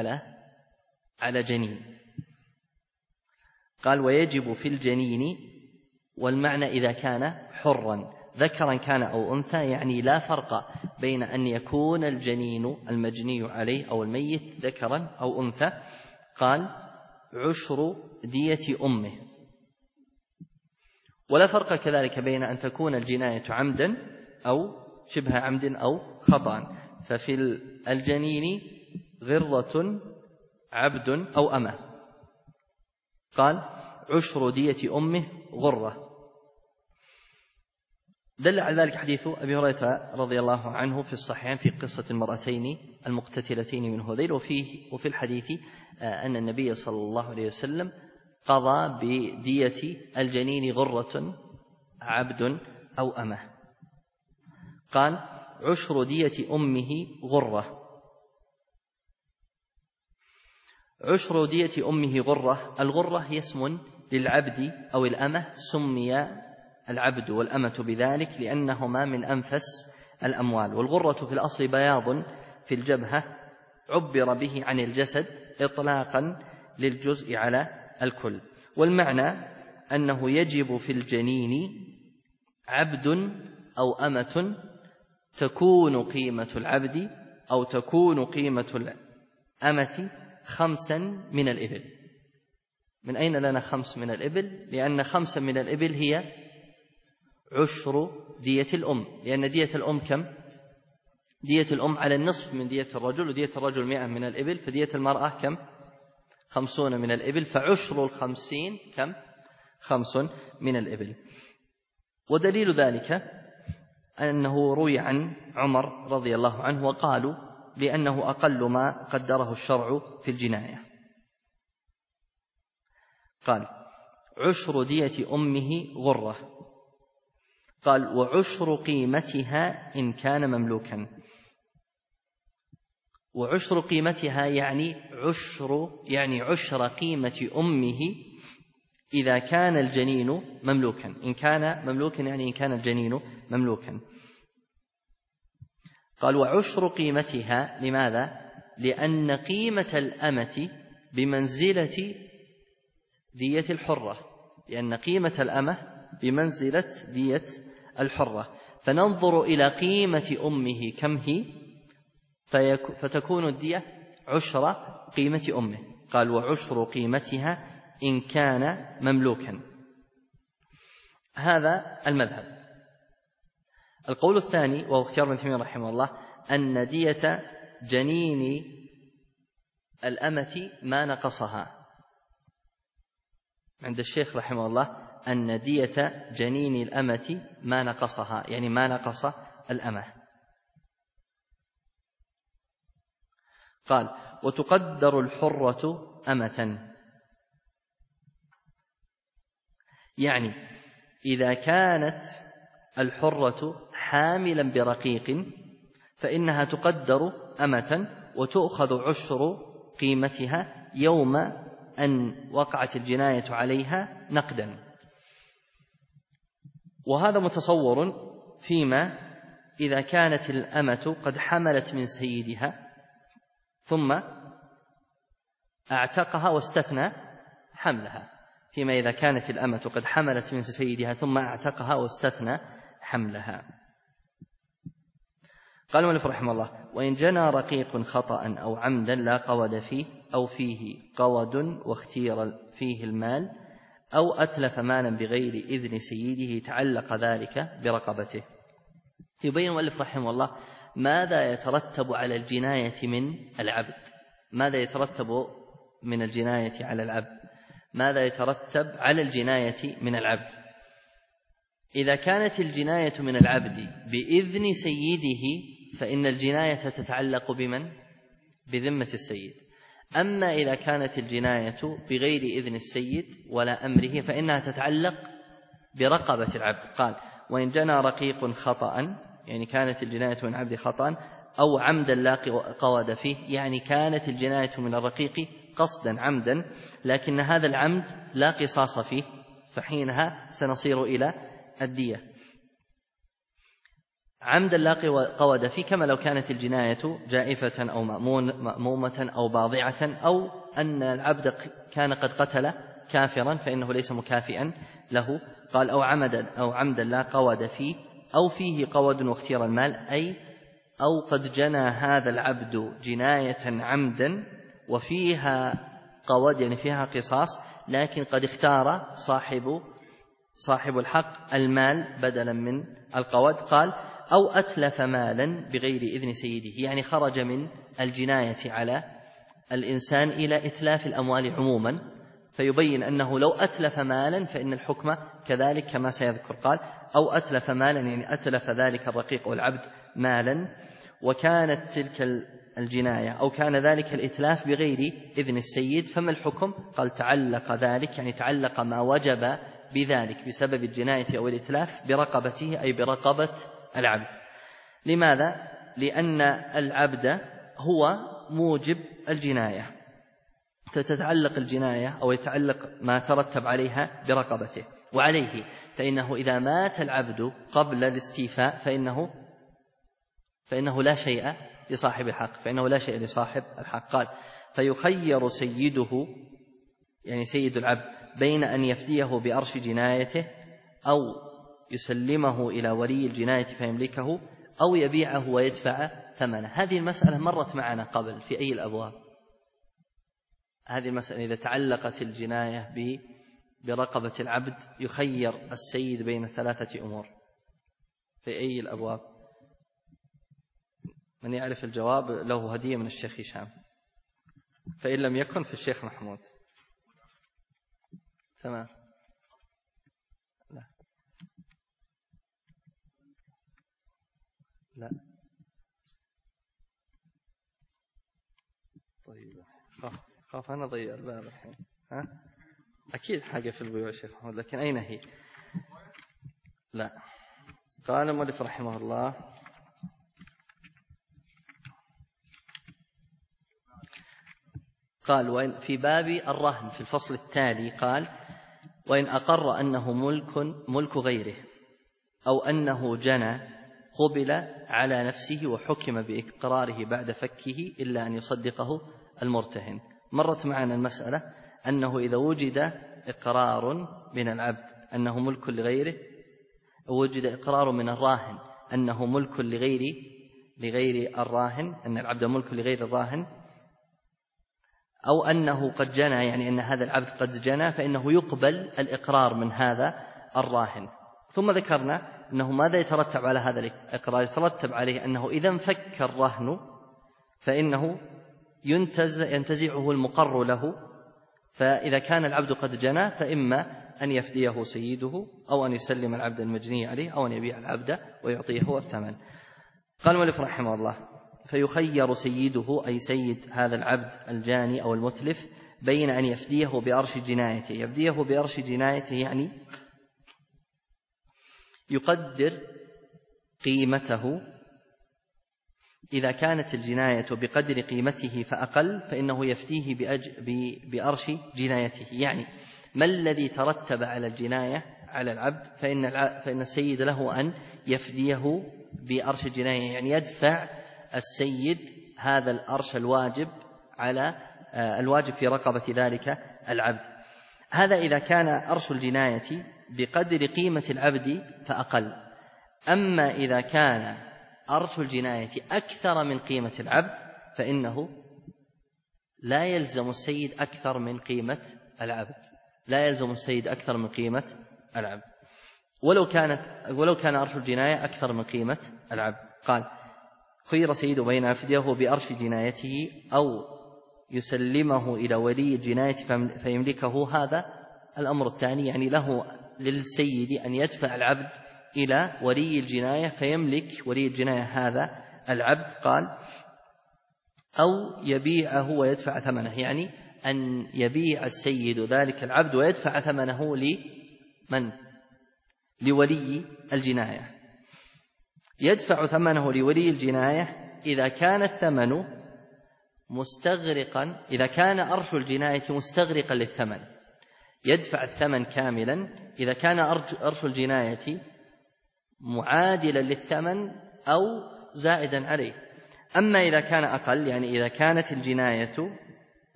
على جنين. قال: ويجب في الجنين والمعنى إذا كان حرا ذكرا كان أو أنثى، يعني لا فرق بين أن يكون الجنين المجني عليه أو الميت ذكرا أو أنثى. قال: عشر دية أمه. ولا فرق كذلك بين أن تكون الجناية عمدا أو شبه عمد أو خطأ، ففي الجنين غرة عبد أو أمة. قال: عشر دية أمه غرة. دل على ذلك حديث أبي هريرة رضي الله عنه في الصحيحين في قصة المرأتين المقتتلتين من هذيل، وفي الحديث أن النبي صلى الله عليه وسلم قضى بدية الجنين غرة عبد أو أمة. قال: عشر دية أمه غرة. عشر دية أمه غرة. الغرة هي اسم للعبد أو الأمة، سمي العبد والأمة بذلك لأنهما من أنفس الأموال. والغرة في الأصل بياض في الجبهة عبر به عن الجسد إطلاقا للجزء على الكل. والمعنى أنه يجب في الجنين عبد أو أمة تكون قيمة العبد أو تكون قيمة الأمة 5 من الإبل. من أين لنا 5 من الإبل؟ لأن 5 من الإبل هي عشر دية الأم، لأن دية الأم كم؟ دية الأم على النصف من دية الرجل، ودية الرجل 100 من الإبل، فدية المرأة كم؟ 50 من الإبل، فعشر 50 كم؟ 5 من الإبل. ودليل ذلك أنه روي عن عمر رضي الله عنه وقالوا لأنه أقل ما قدره الشرع في الجناية. قال: عشر دية أمه غرة. قال: وعشر قيمتها إن كان مملوكا. وعشر قيمتها يعني عشر قيمة أمه إذا كان الجنين مملوكا. إن كان مملوكا يعني إن كان الجنين مملوكا. قال: وعشر قيمتها. لماذا؟ لأن قيمة الأمة بمنزلة دية الحرة، لأن قيمة الأمة بمنزلة دية الحرة، فننظر إلى قيمة أمه كم هي فتكون الدية عشر قيمة أمه. قال: وعشر قيمتها إن كان مملوكا. هذا المذهب. القول الثاني وهو اختيار ابن تيمية رحمه الله أن دية جنين الأمة ما نقصها. عند الشيخ رحمه الله أن دية جنين الأمة ما نقصها، يعني ما نقص الأمة. قال: وتقدر الحرة أمة، يعني إذا كانت الحرة حاملا برقيق فإنها تقدر أمة وتؤخذ عشر قيمتها يوم أن وقعت الجناية عليها نقدا. وهذا متصور فيما إذا كانت الأمة قد حملت من سيدها ثم أعتقها واستثنى حملها، فيما إذا كانت الأمة قد حملت من سيدها ثم أعتقها واستثنى حملها. قال المؤلف رحمه الله: وإن جنى رقيق خطأ أو عمدا لا قود فيه أو فيه قود واختير فيه المال أو أتلف مالا بغير إذن سيده تعلق ذلك برقبته. يبين المؤلف رحمه الله ماذا يترتب على الجناية من العبد. ماذا يترتب من الجناية على العبد؟ ماذا يترتب على الجناية من العبد؟ إذا كانت الجناية من العبد بإذن سيده فإن الجناية تتعلق بمن؟ بذمة السيد. أما إذا كانت الجناية بغير إذن السيد ولا أمره فإنها تتعلق برقبة العبد. قال: وإن جنى رقيق خطأ، يعني كانت الجناية من العبد خطأ، أو عمدا لا قود فيه، يعني كانت الجناية من الرقيق قصدا عمدا لكن هذا العمد لا قصاص فيه، فحينها سنصير إلى الدية. عمدا لا قود فيه كما لو كانت الجناية جائفة أو مأمومة أو باضعة، أو أن العبد كان قد قتل كافرا فإنه ليس مكافئا له قال أو عمدا لا قود فيه أو فيه قود واختير المال، أي أو قد جنى هذا العبد جناية عمدا وفيها قود يعني فيها قصاص، لكن قد اختار صاحب الحق المال بدلا من القود. قال أو أتلف مالا بغير إذن سيده، يعني خرج من الجناية على الإنسان إلى إتلاف الأموال عموما، فيبين أنه لو أتلف مالا فإن الحكم كذلك كما سيذكر. قال أو أتلف مالا يعني أتلف ذلك الرقيق والعبد مالا، وكانت تلك الجناية أو كان ذلك الإتلاف بغير إذن السيد، فما الحكم؟ قال تعلق ذلك يعني تعلق ما وجب بذلك بسبب الجناية أو الإتلاف برقبته أي برقبة العبد. لماذا؟ لأن العبد هو موجب الجناية، فتتعلق الجناية أو يتعلق ما ترتب عليها برقبته. وعليه فإنه إذا مات العبد قبل الاستيفاء فإنه لا شيء لصاحب الحق. قال فيخير سيده يعني سيد العبد بين أن يفديه بأرش جنايته أو يسلمه إلى ولي الجناية فيملكه أو يبيعه ويدفع ثمنه. هذه المسألة مرت معنا قبل في أي الأبواب؟ هذه المسألة إذا تعلقت الجناية برقبة العبد يخير السيد بين 3 أمور في أي الأبواب؟ من يعرف الجواب له هدية من الشيخ هشام، فإن لم يكن في الشيخ محمود. تمام. لا طيب خاف أنا ضيع الباب الحين. أكيد حاجة في البيوع الشيخ محمود، لكن أين هي؟ لا. قال المؤلف رحمه الله قال وإن في باب الرهن في الفصل التالي قال وإن أقر أنه ملك غيره أو أنه جنى قبل على نفسه وحكم بإقراره بعد فكه إلا أن يصدقه المرتهن. مرت معنا المسألة أنه إذا وجد إقرار من العبد أنه ملك لغيره، وجد إقرار من الراهن أنه ملك لغير الراهن، أن العبد ملك لغير الراهن، أو أنه قد جنى يعني أن هذا العبد قد جنى، فإنه يقبل الإقرار من هذا الراهن. ثم ذكرنا أنه ماذا يترتب على هذا الإقرار؟ يترتب عليه أنه إذا انفك الرهن فإنه ينتزعه المقر له، فإذا كان العبد قد جنى فإما أن يفديه سيده أو أن يسلم العبد المجني عليه أو أن يبيع العبد ويعطيه الثمن. قال المؤلف رحمه الله فيخير سيده أي سيد هذا العبد الجاني أو المتلف بين أن يفديه بأرش جنايته. يفديه بأرش جنايته يعني يقدر قيمته، إذا كانت الجناية بقدر قيمته فأقل فإنه يفديه بأرش جنايته، يعني ما الذي ترتب على الجناية على العبد فإن السيد له أن يفديه بأرش الجناية، يعني يدفع السيد هذا الأرش الواجب على الواجب في رقبة ذلك العبد. هذا إذا كان أرش الجناية بقدر قيمة العبد فأقل. أما إذا كان أرش الجناية أكثر من قيمة العبد فإنه لا يلزم السيد أكثر من قيمة العبد، ولو كان أرش الجناية أكثر من قيمة العبد. قال خير سيد بين أفديه بأرش جنايته أو يسلمه إلى ولي الجناية فيملكه. هذا الأمر الثاني، يعني له للسيد أن يدفع العبد إلى ولي الجناية فيملك ولي الجناية هذا العبد. قال أو يبيعه ويدفع ثمنه، يعني أن يبيع السيد ذلك العبد ويدفع ثمنه لولي الجناية. يدفع ثمنه لولي الجناية إذا كان الثمن مستغرقا، إذا كان أرش الجناية مستغرقا للثمن يدفع الثمن كاملا، إذا كان أرش الجناية معادلا للثمن أو زائدا عليه. أما إذا كان أقل، يعني إذا كانت الجناية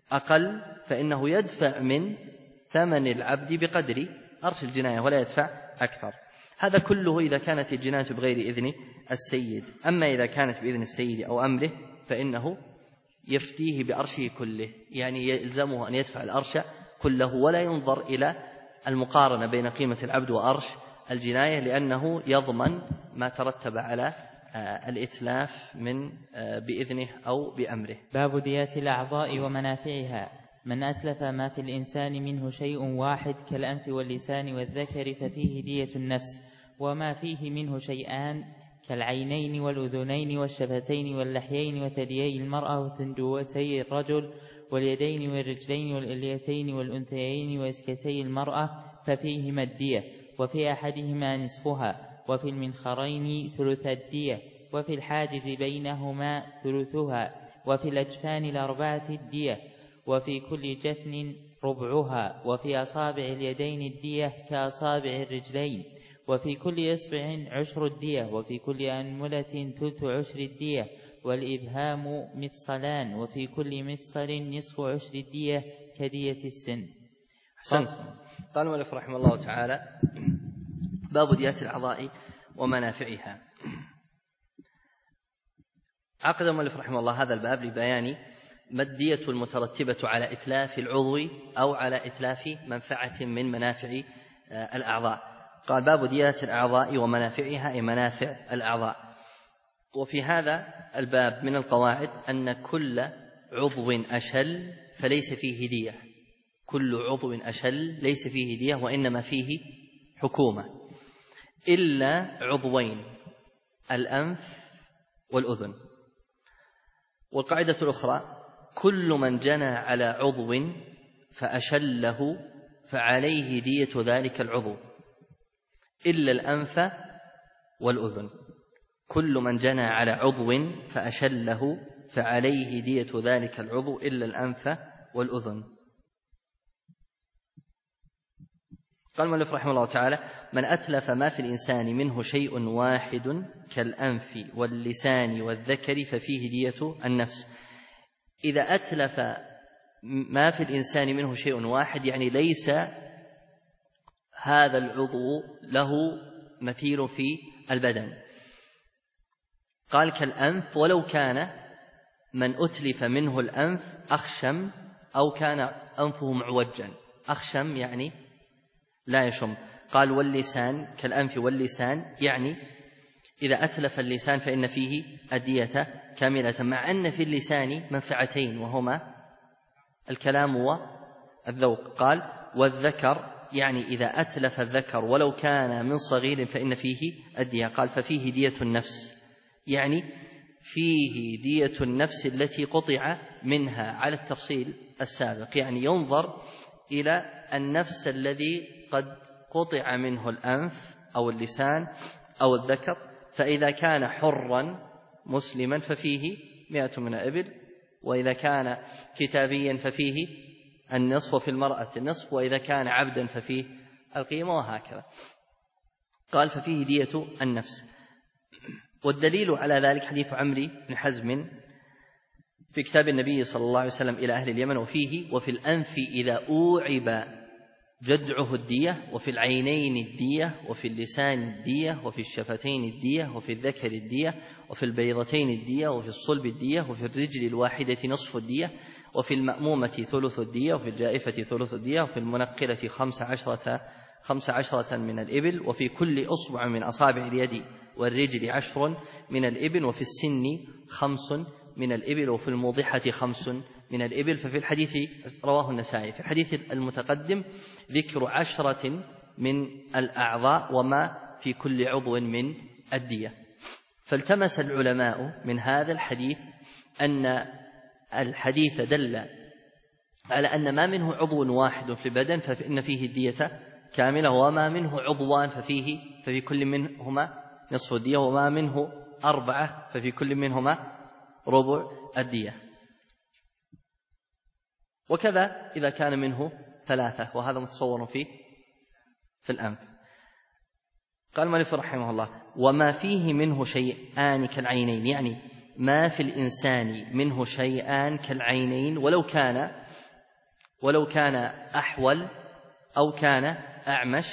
أقل فإنه يدفع من ثمن العبد بقدر أرش الجناية ولا يدفع أكثر. هذا كله إذا كانت الجناية بغير إذن السيد. أما إذا كانت بإذن السيد أو أمره فإنه يفتيه بأرشه كله، يعني يلزمه أن يدفع الأرش كله، ولا ينظر إلى المقارنة بين قيمة العبد وأرش الجناية، لأنه يضمن ما ترتب على الإتلاف من بإذنه أو بأمره. باب ديات الأعضاء ومنافعها. من أتلف ما في الإنسان منه شيء واحد كالأنف واللسان والذكر ففيه دية النفس، وما فيه منه شيئان كالعينين والأذنين والشفتين واللحيين وثديي المرأة وتندوتي الرجل واليدين والرجلين والإليتين والأنثيين وإسكتي المرأة ففيهما الدية، وفي أحدهما نصفها، وفي المنخرين ثلث الدية، وفي الحاجز بينهما ثلثها، وفي الأجفان الأربعة الدية، وفي كل جفن ربعها، وفي أصابع اليدين الدية كأصابع الرجلين، وفي كل إصبع عشر الدية، وفي كل أنملة ثلث عشر الدية، والإبهام مفصلان، وفي كل مفصل نصف عشر الدية كدية السن. أحسنت. قال المؤلف رحمه الله تعالى: باب ديات الأعضاء ومنافعها. عقد المؤلف رحمه الله هذا الباب لبيان ما الدية المترتبة على إتلاف العضو أو على إتلاف منفعة من منافع الأعضاء. قال: باب ديات الأعضاء ومنافعها، أي منافع الأعضاء. وفي هذا الباب من القواعد أن كل عضو أشل فليس فيه دية، كل عضو أشل ليس فيه دية وإنما فيه حكومة، إلا عضوين: الأنف والأذن. والقاعدة الأخرى: كل من جنى على عضو فأشله فعليه دية ذلك العضو إلا الأنف والأذن. كل من جنى على عضو فأشله فعليه دية ذلك العضو إلا الأنف والأذن. قال المؤلف رحمه الله تعالى: من أتلف ما في الإنسان منه شيء واحد كالأنف واللسان والذكر ففيه دية النفس. إذا أتلف ما في الإنسان منه شيء واحد يعني ليس هذا العضو له مثيل في البدن. قال: كالأنف، ولو كان من أتلف منه الأنف أخشم أو كان أنفه معوجا. أخشم يعني لا يشم. قال: واللسان، كالأنف واللسان يعني إذا أتلف اللسان فإن فيه الدية كاملة، مع أن في اللسان منفعتين وهما الكلام والذوق. قال: والذكر يعني إذا أتلف الذكر ولو كان من صغير فإن فيه الدية. قال: ففيه دية النفس، يعني فيه دية النفس التي قطع منها على التفصيل السابق، يعني ينظر إلى النفس الذي قد قطع منه الأنف أو اللسان أو الذكر، فإذا كان حرا مسلما ففيه 100 من الإبل، وإذا كان كتابيا ففيه النصف، وفي المرأة النصف، وإذا كان عبدا ففيه القيمة، وهكذا. قال: ففيه دية النفس. والدليل على ذلك حديث عمرو بن حزم في كتاب النبي صلى الله عليه وسلم إلى أهل اليمن، وفيه: وفي الأنف إذا أوعب جدعه الدية، وفي العينين الدية، وفي اللسان الدية، وفي الشفتين الدية، وفي الذكر الدية، وفي البيضتين الدية، وفي الصلب الدية، وفي الرجل الواحدة نصف الدية، وفي المأمومة ثلث الدية، وفي الجائفة ثلث الدية، وفي المنقلة 15 من الإبل، وفي كل أصبع من أصابع اليد والرجل 10 من الإبل، وفي السن 5 من الإبل، وفي الموضحة 5 من الإبل. ففي الحديث رواه النسائي في الحديث المتقدم ذكر 10 من الأعضاء وما في كل عضو من الدية. فالتمس العلماء من هذا الحديث أن الحديث دل على أن ما منه عضو واحد في البدن فإن فيه الدية كاملة، وما منه عضوان ففي كل منهما نصف الدية، وما منه 4 ففي كل منهما ربع الدية. وكذا إذا كان منه 3، وهذا متصور في الأنف. قال المؤلف رحمه الله: وما فيه منه شيئان كالعينين، يعني ما في الإنسان منه شيئان كالعينين، ولو كان أحول أو كان أعمش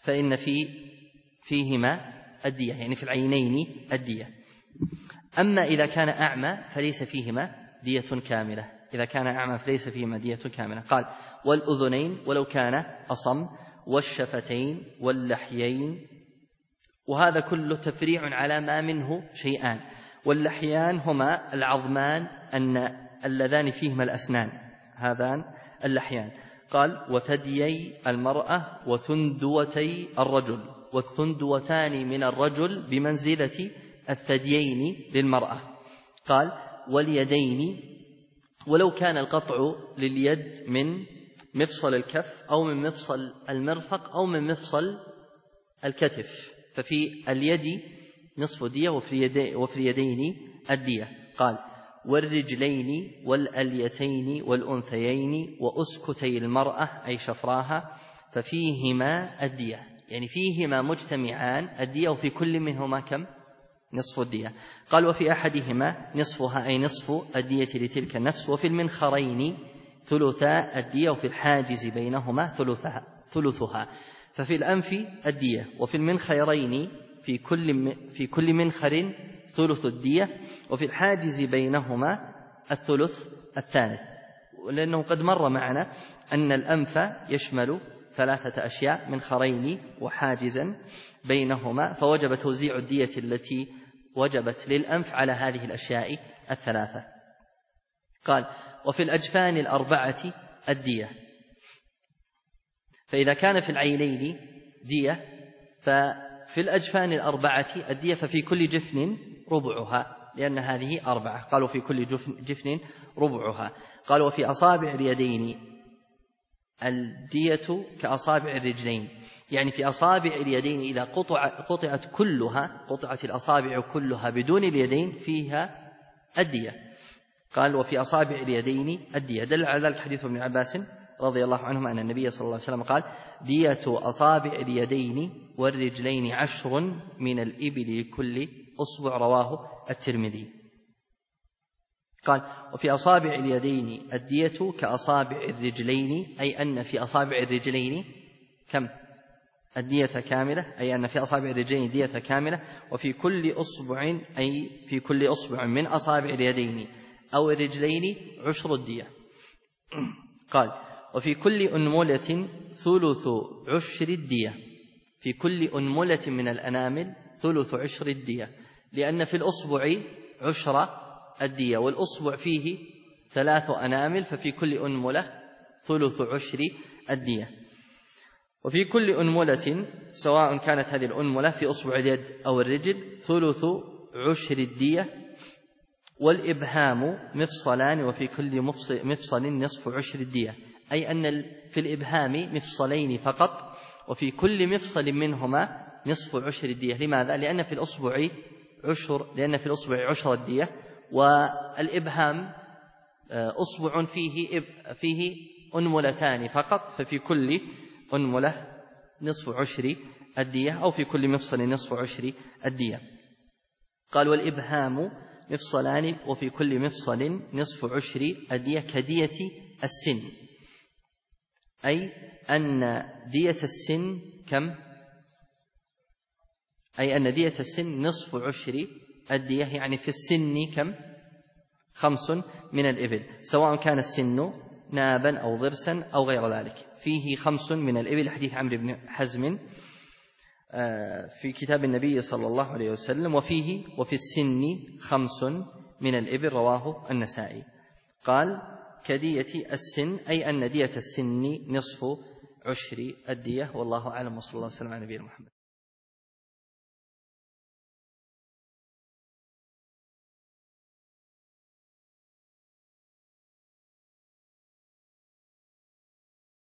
فإن فيهما الدية، يعني في العينين الدية. أما إذا كان أعمى فليس فيهما دية كاملة، إذا كان أعمى فليس فيهما دية كاملة. قال: والأذنين ولو كان أصم، والشفتين واللحيين. وهذا كله تفريع على ما منه شيئان. واللحيان هما العظمان اللذان فيهما الأسنان، هذان اللحيان. قال: وثديي المرأة وثندوتي الرجل، والثندوتان من الرجل بمنزلة الثديين للمرأة. قال: واليدين ولو كان القطع لليد من مفصل الكف أو من مفصل المرفق أو من مفصل الكتف، ففي اليد نصف الدية وفي اليدين الدية. قال: والرجلين والأليتين والأنثيين وأسكتي المرأة أي شفراها ففيهما الدية، يعني فيهما مجتمعان الدية، وفي كل منهما كم؟ نصف الدية. قال: وفي أحدهما نصفها أي نصف الدية لتلك النفس، وفي المنخرين ثلثا الدية، وفي الحاجز بينهما ثلثها. ففي الأنف الدية، وفي المنخرين في كل منخر ثلث الدية، وفي الحاجز بينهما الثلث الثالث. لأنه قد مر معنا أن الأنف يشمل 3 أشياء: منخرين وحاجزا بينهما، فوجب توزيع الدية التي وجبت للأنف على هذه الأشياء 3. قال: وفي الأجفان 4 الدية. فإذا كان في العينين دية ففي الأجفان 4 الدية، ففي كل جفن ربعها، لأن هذه 4. قالوا: في كل جفن ربعها. قالوا: وفي أصابع اليدين الدية كأصابع الرجلين، يعني في أصابع اليدين إذا قطعت الأصابع كلها بدون اليدين فيها الدية. قال: وفي أصابع اليدين الدية. دل على ذلك حديث ابن عباس رضي الله عنهما أن النبي صلى الله عليه وسلم قال: دية أصابع اليدين والرجلين 10 من الإبل لكل أصبع، رواه الترمذي. قال: وفي أصابع اليدين الدية كأصابع الرجلين، أي أن في أصابع الرجلين كم؟ الدية كاملة، أي أن في أصابع الرجلين دية كاملة. وفي كل أصبع، أي في كل أصبع من أصابع اليدين أو الرجلين 10 الدية. قال: وفي كل أنملة ثلث 10 الدية، في كل أنملة من الأنامل ثلث 10 الدية، لأن في الأصبع 10 الدية، والأصبع فيه 3 أنامل، ففي كل أنملة ثلث 10 الدية. وفي كل أنملة سواء كانت هذه الأنملة في أصبع اليد أو الرجل ثلث 10 الدية. والإبهام مفصلان، وفي كل مفصل نصف 10 الدية، أي أن في الإبهام مفصلين فقط، وفي كل مفصل منهما نصف 10 الدية. لماذا؟ لأن في الأصبع 10 الدية، والإبهام أصبع فيه أنملتان فقط، ففي كل أنملة نصف 10 الدية، أو في كل مفصل نصف 10 الدية. قال: والإبهام مفصلان، وفي كل مفصل نصف 10 الدية كدية السن، أي أن دية السن كم؟ أي أن دية السن نصف 10 الدية، يعني في السن كم؟ 5 من الإبل، سواء كان السن نابا أو ضرسا أو غير ذلك. فيه 5 من الإبل، حديث عمرو بن حزم في كتاب النبي صلى الله عليه وسلم. وفي السن 5 من الإبل، رواه النسائي. قال: كدية السن، أي أن دية السن نصف 10 الدية. والله أعلم، وصلى الله وسلم على نبينا محمد.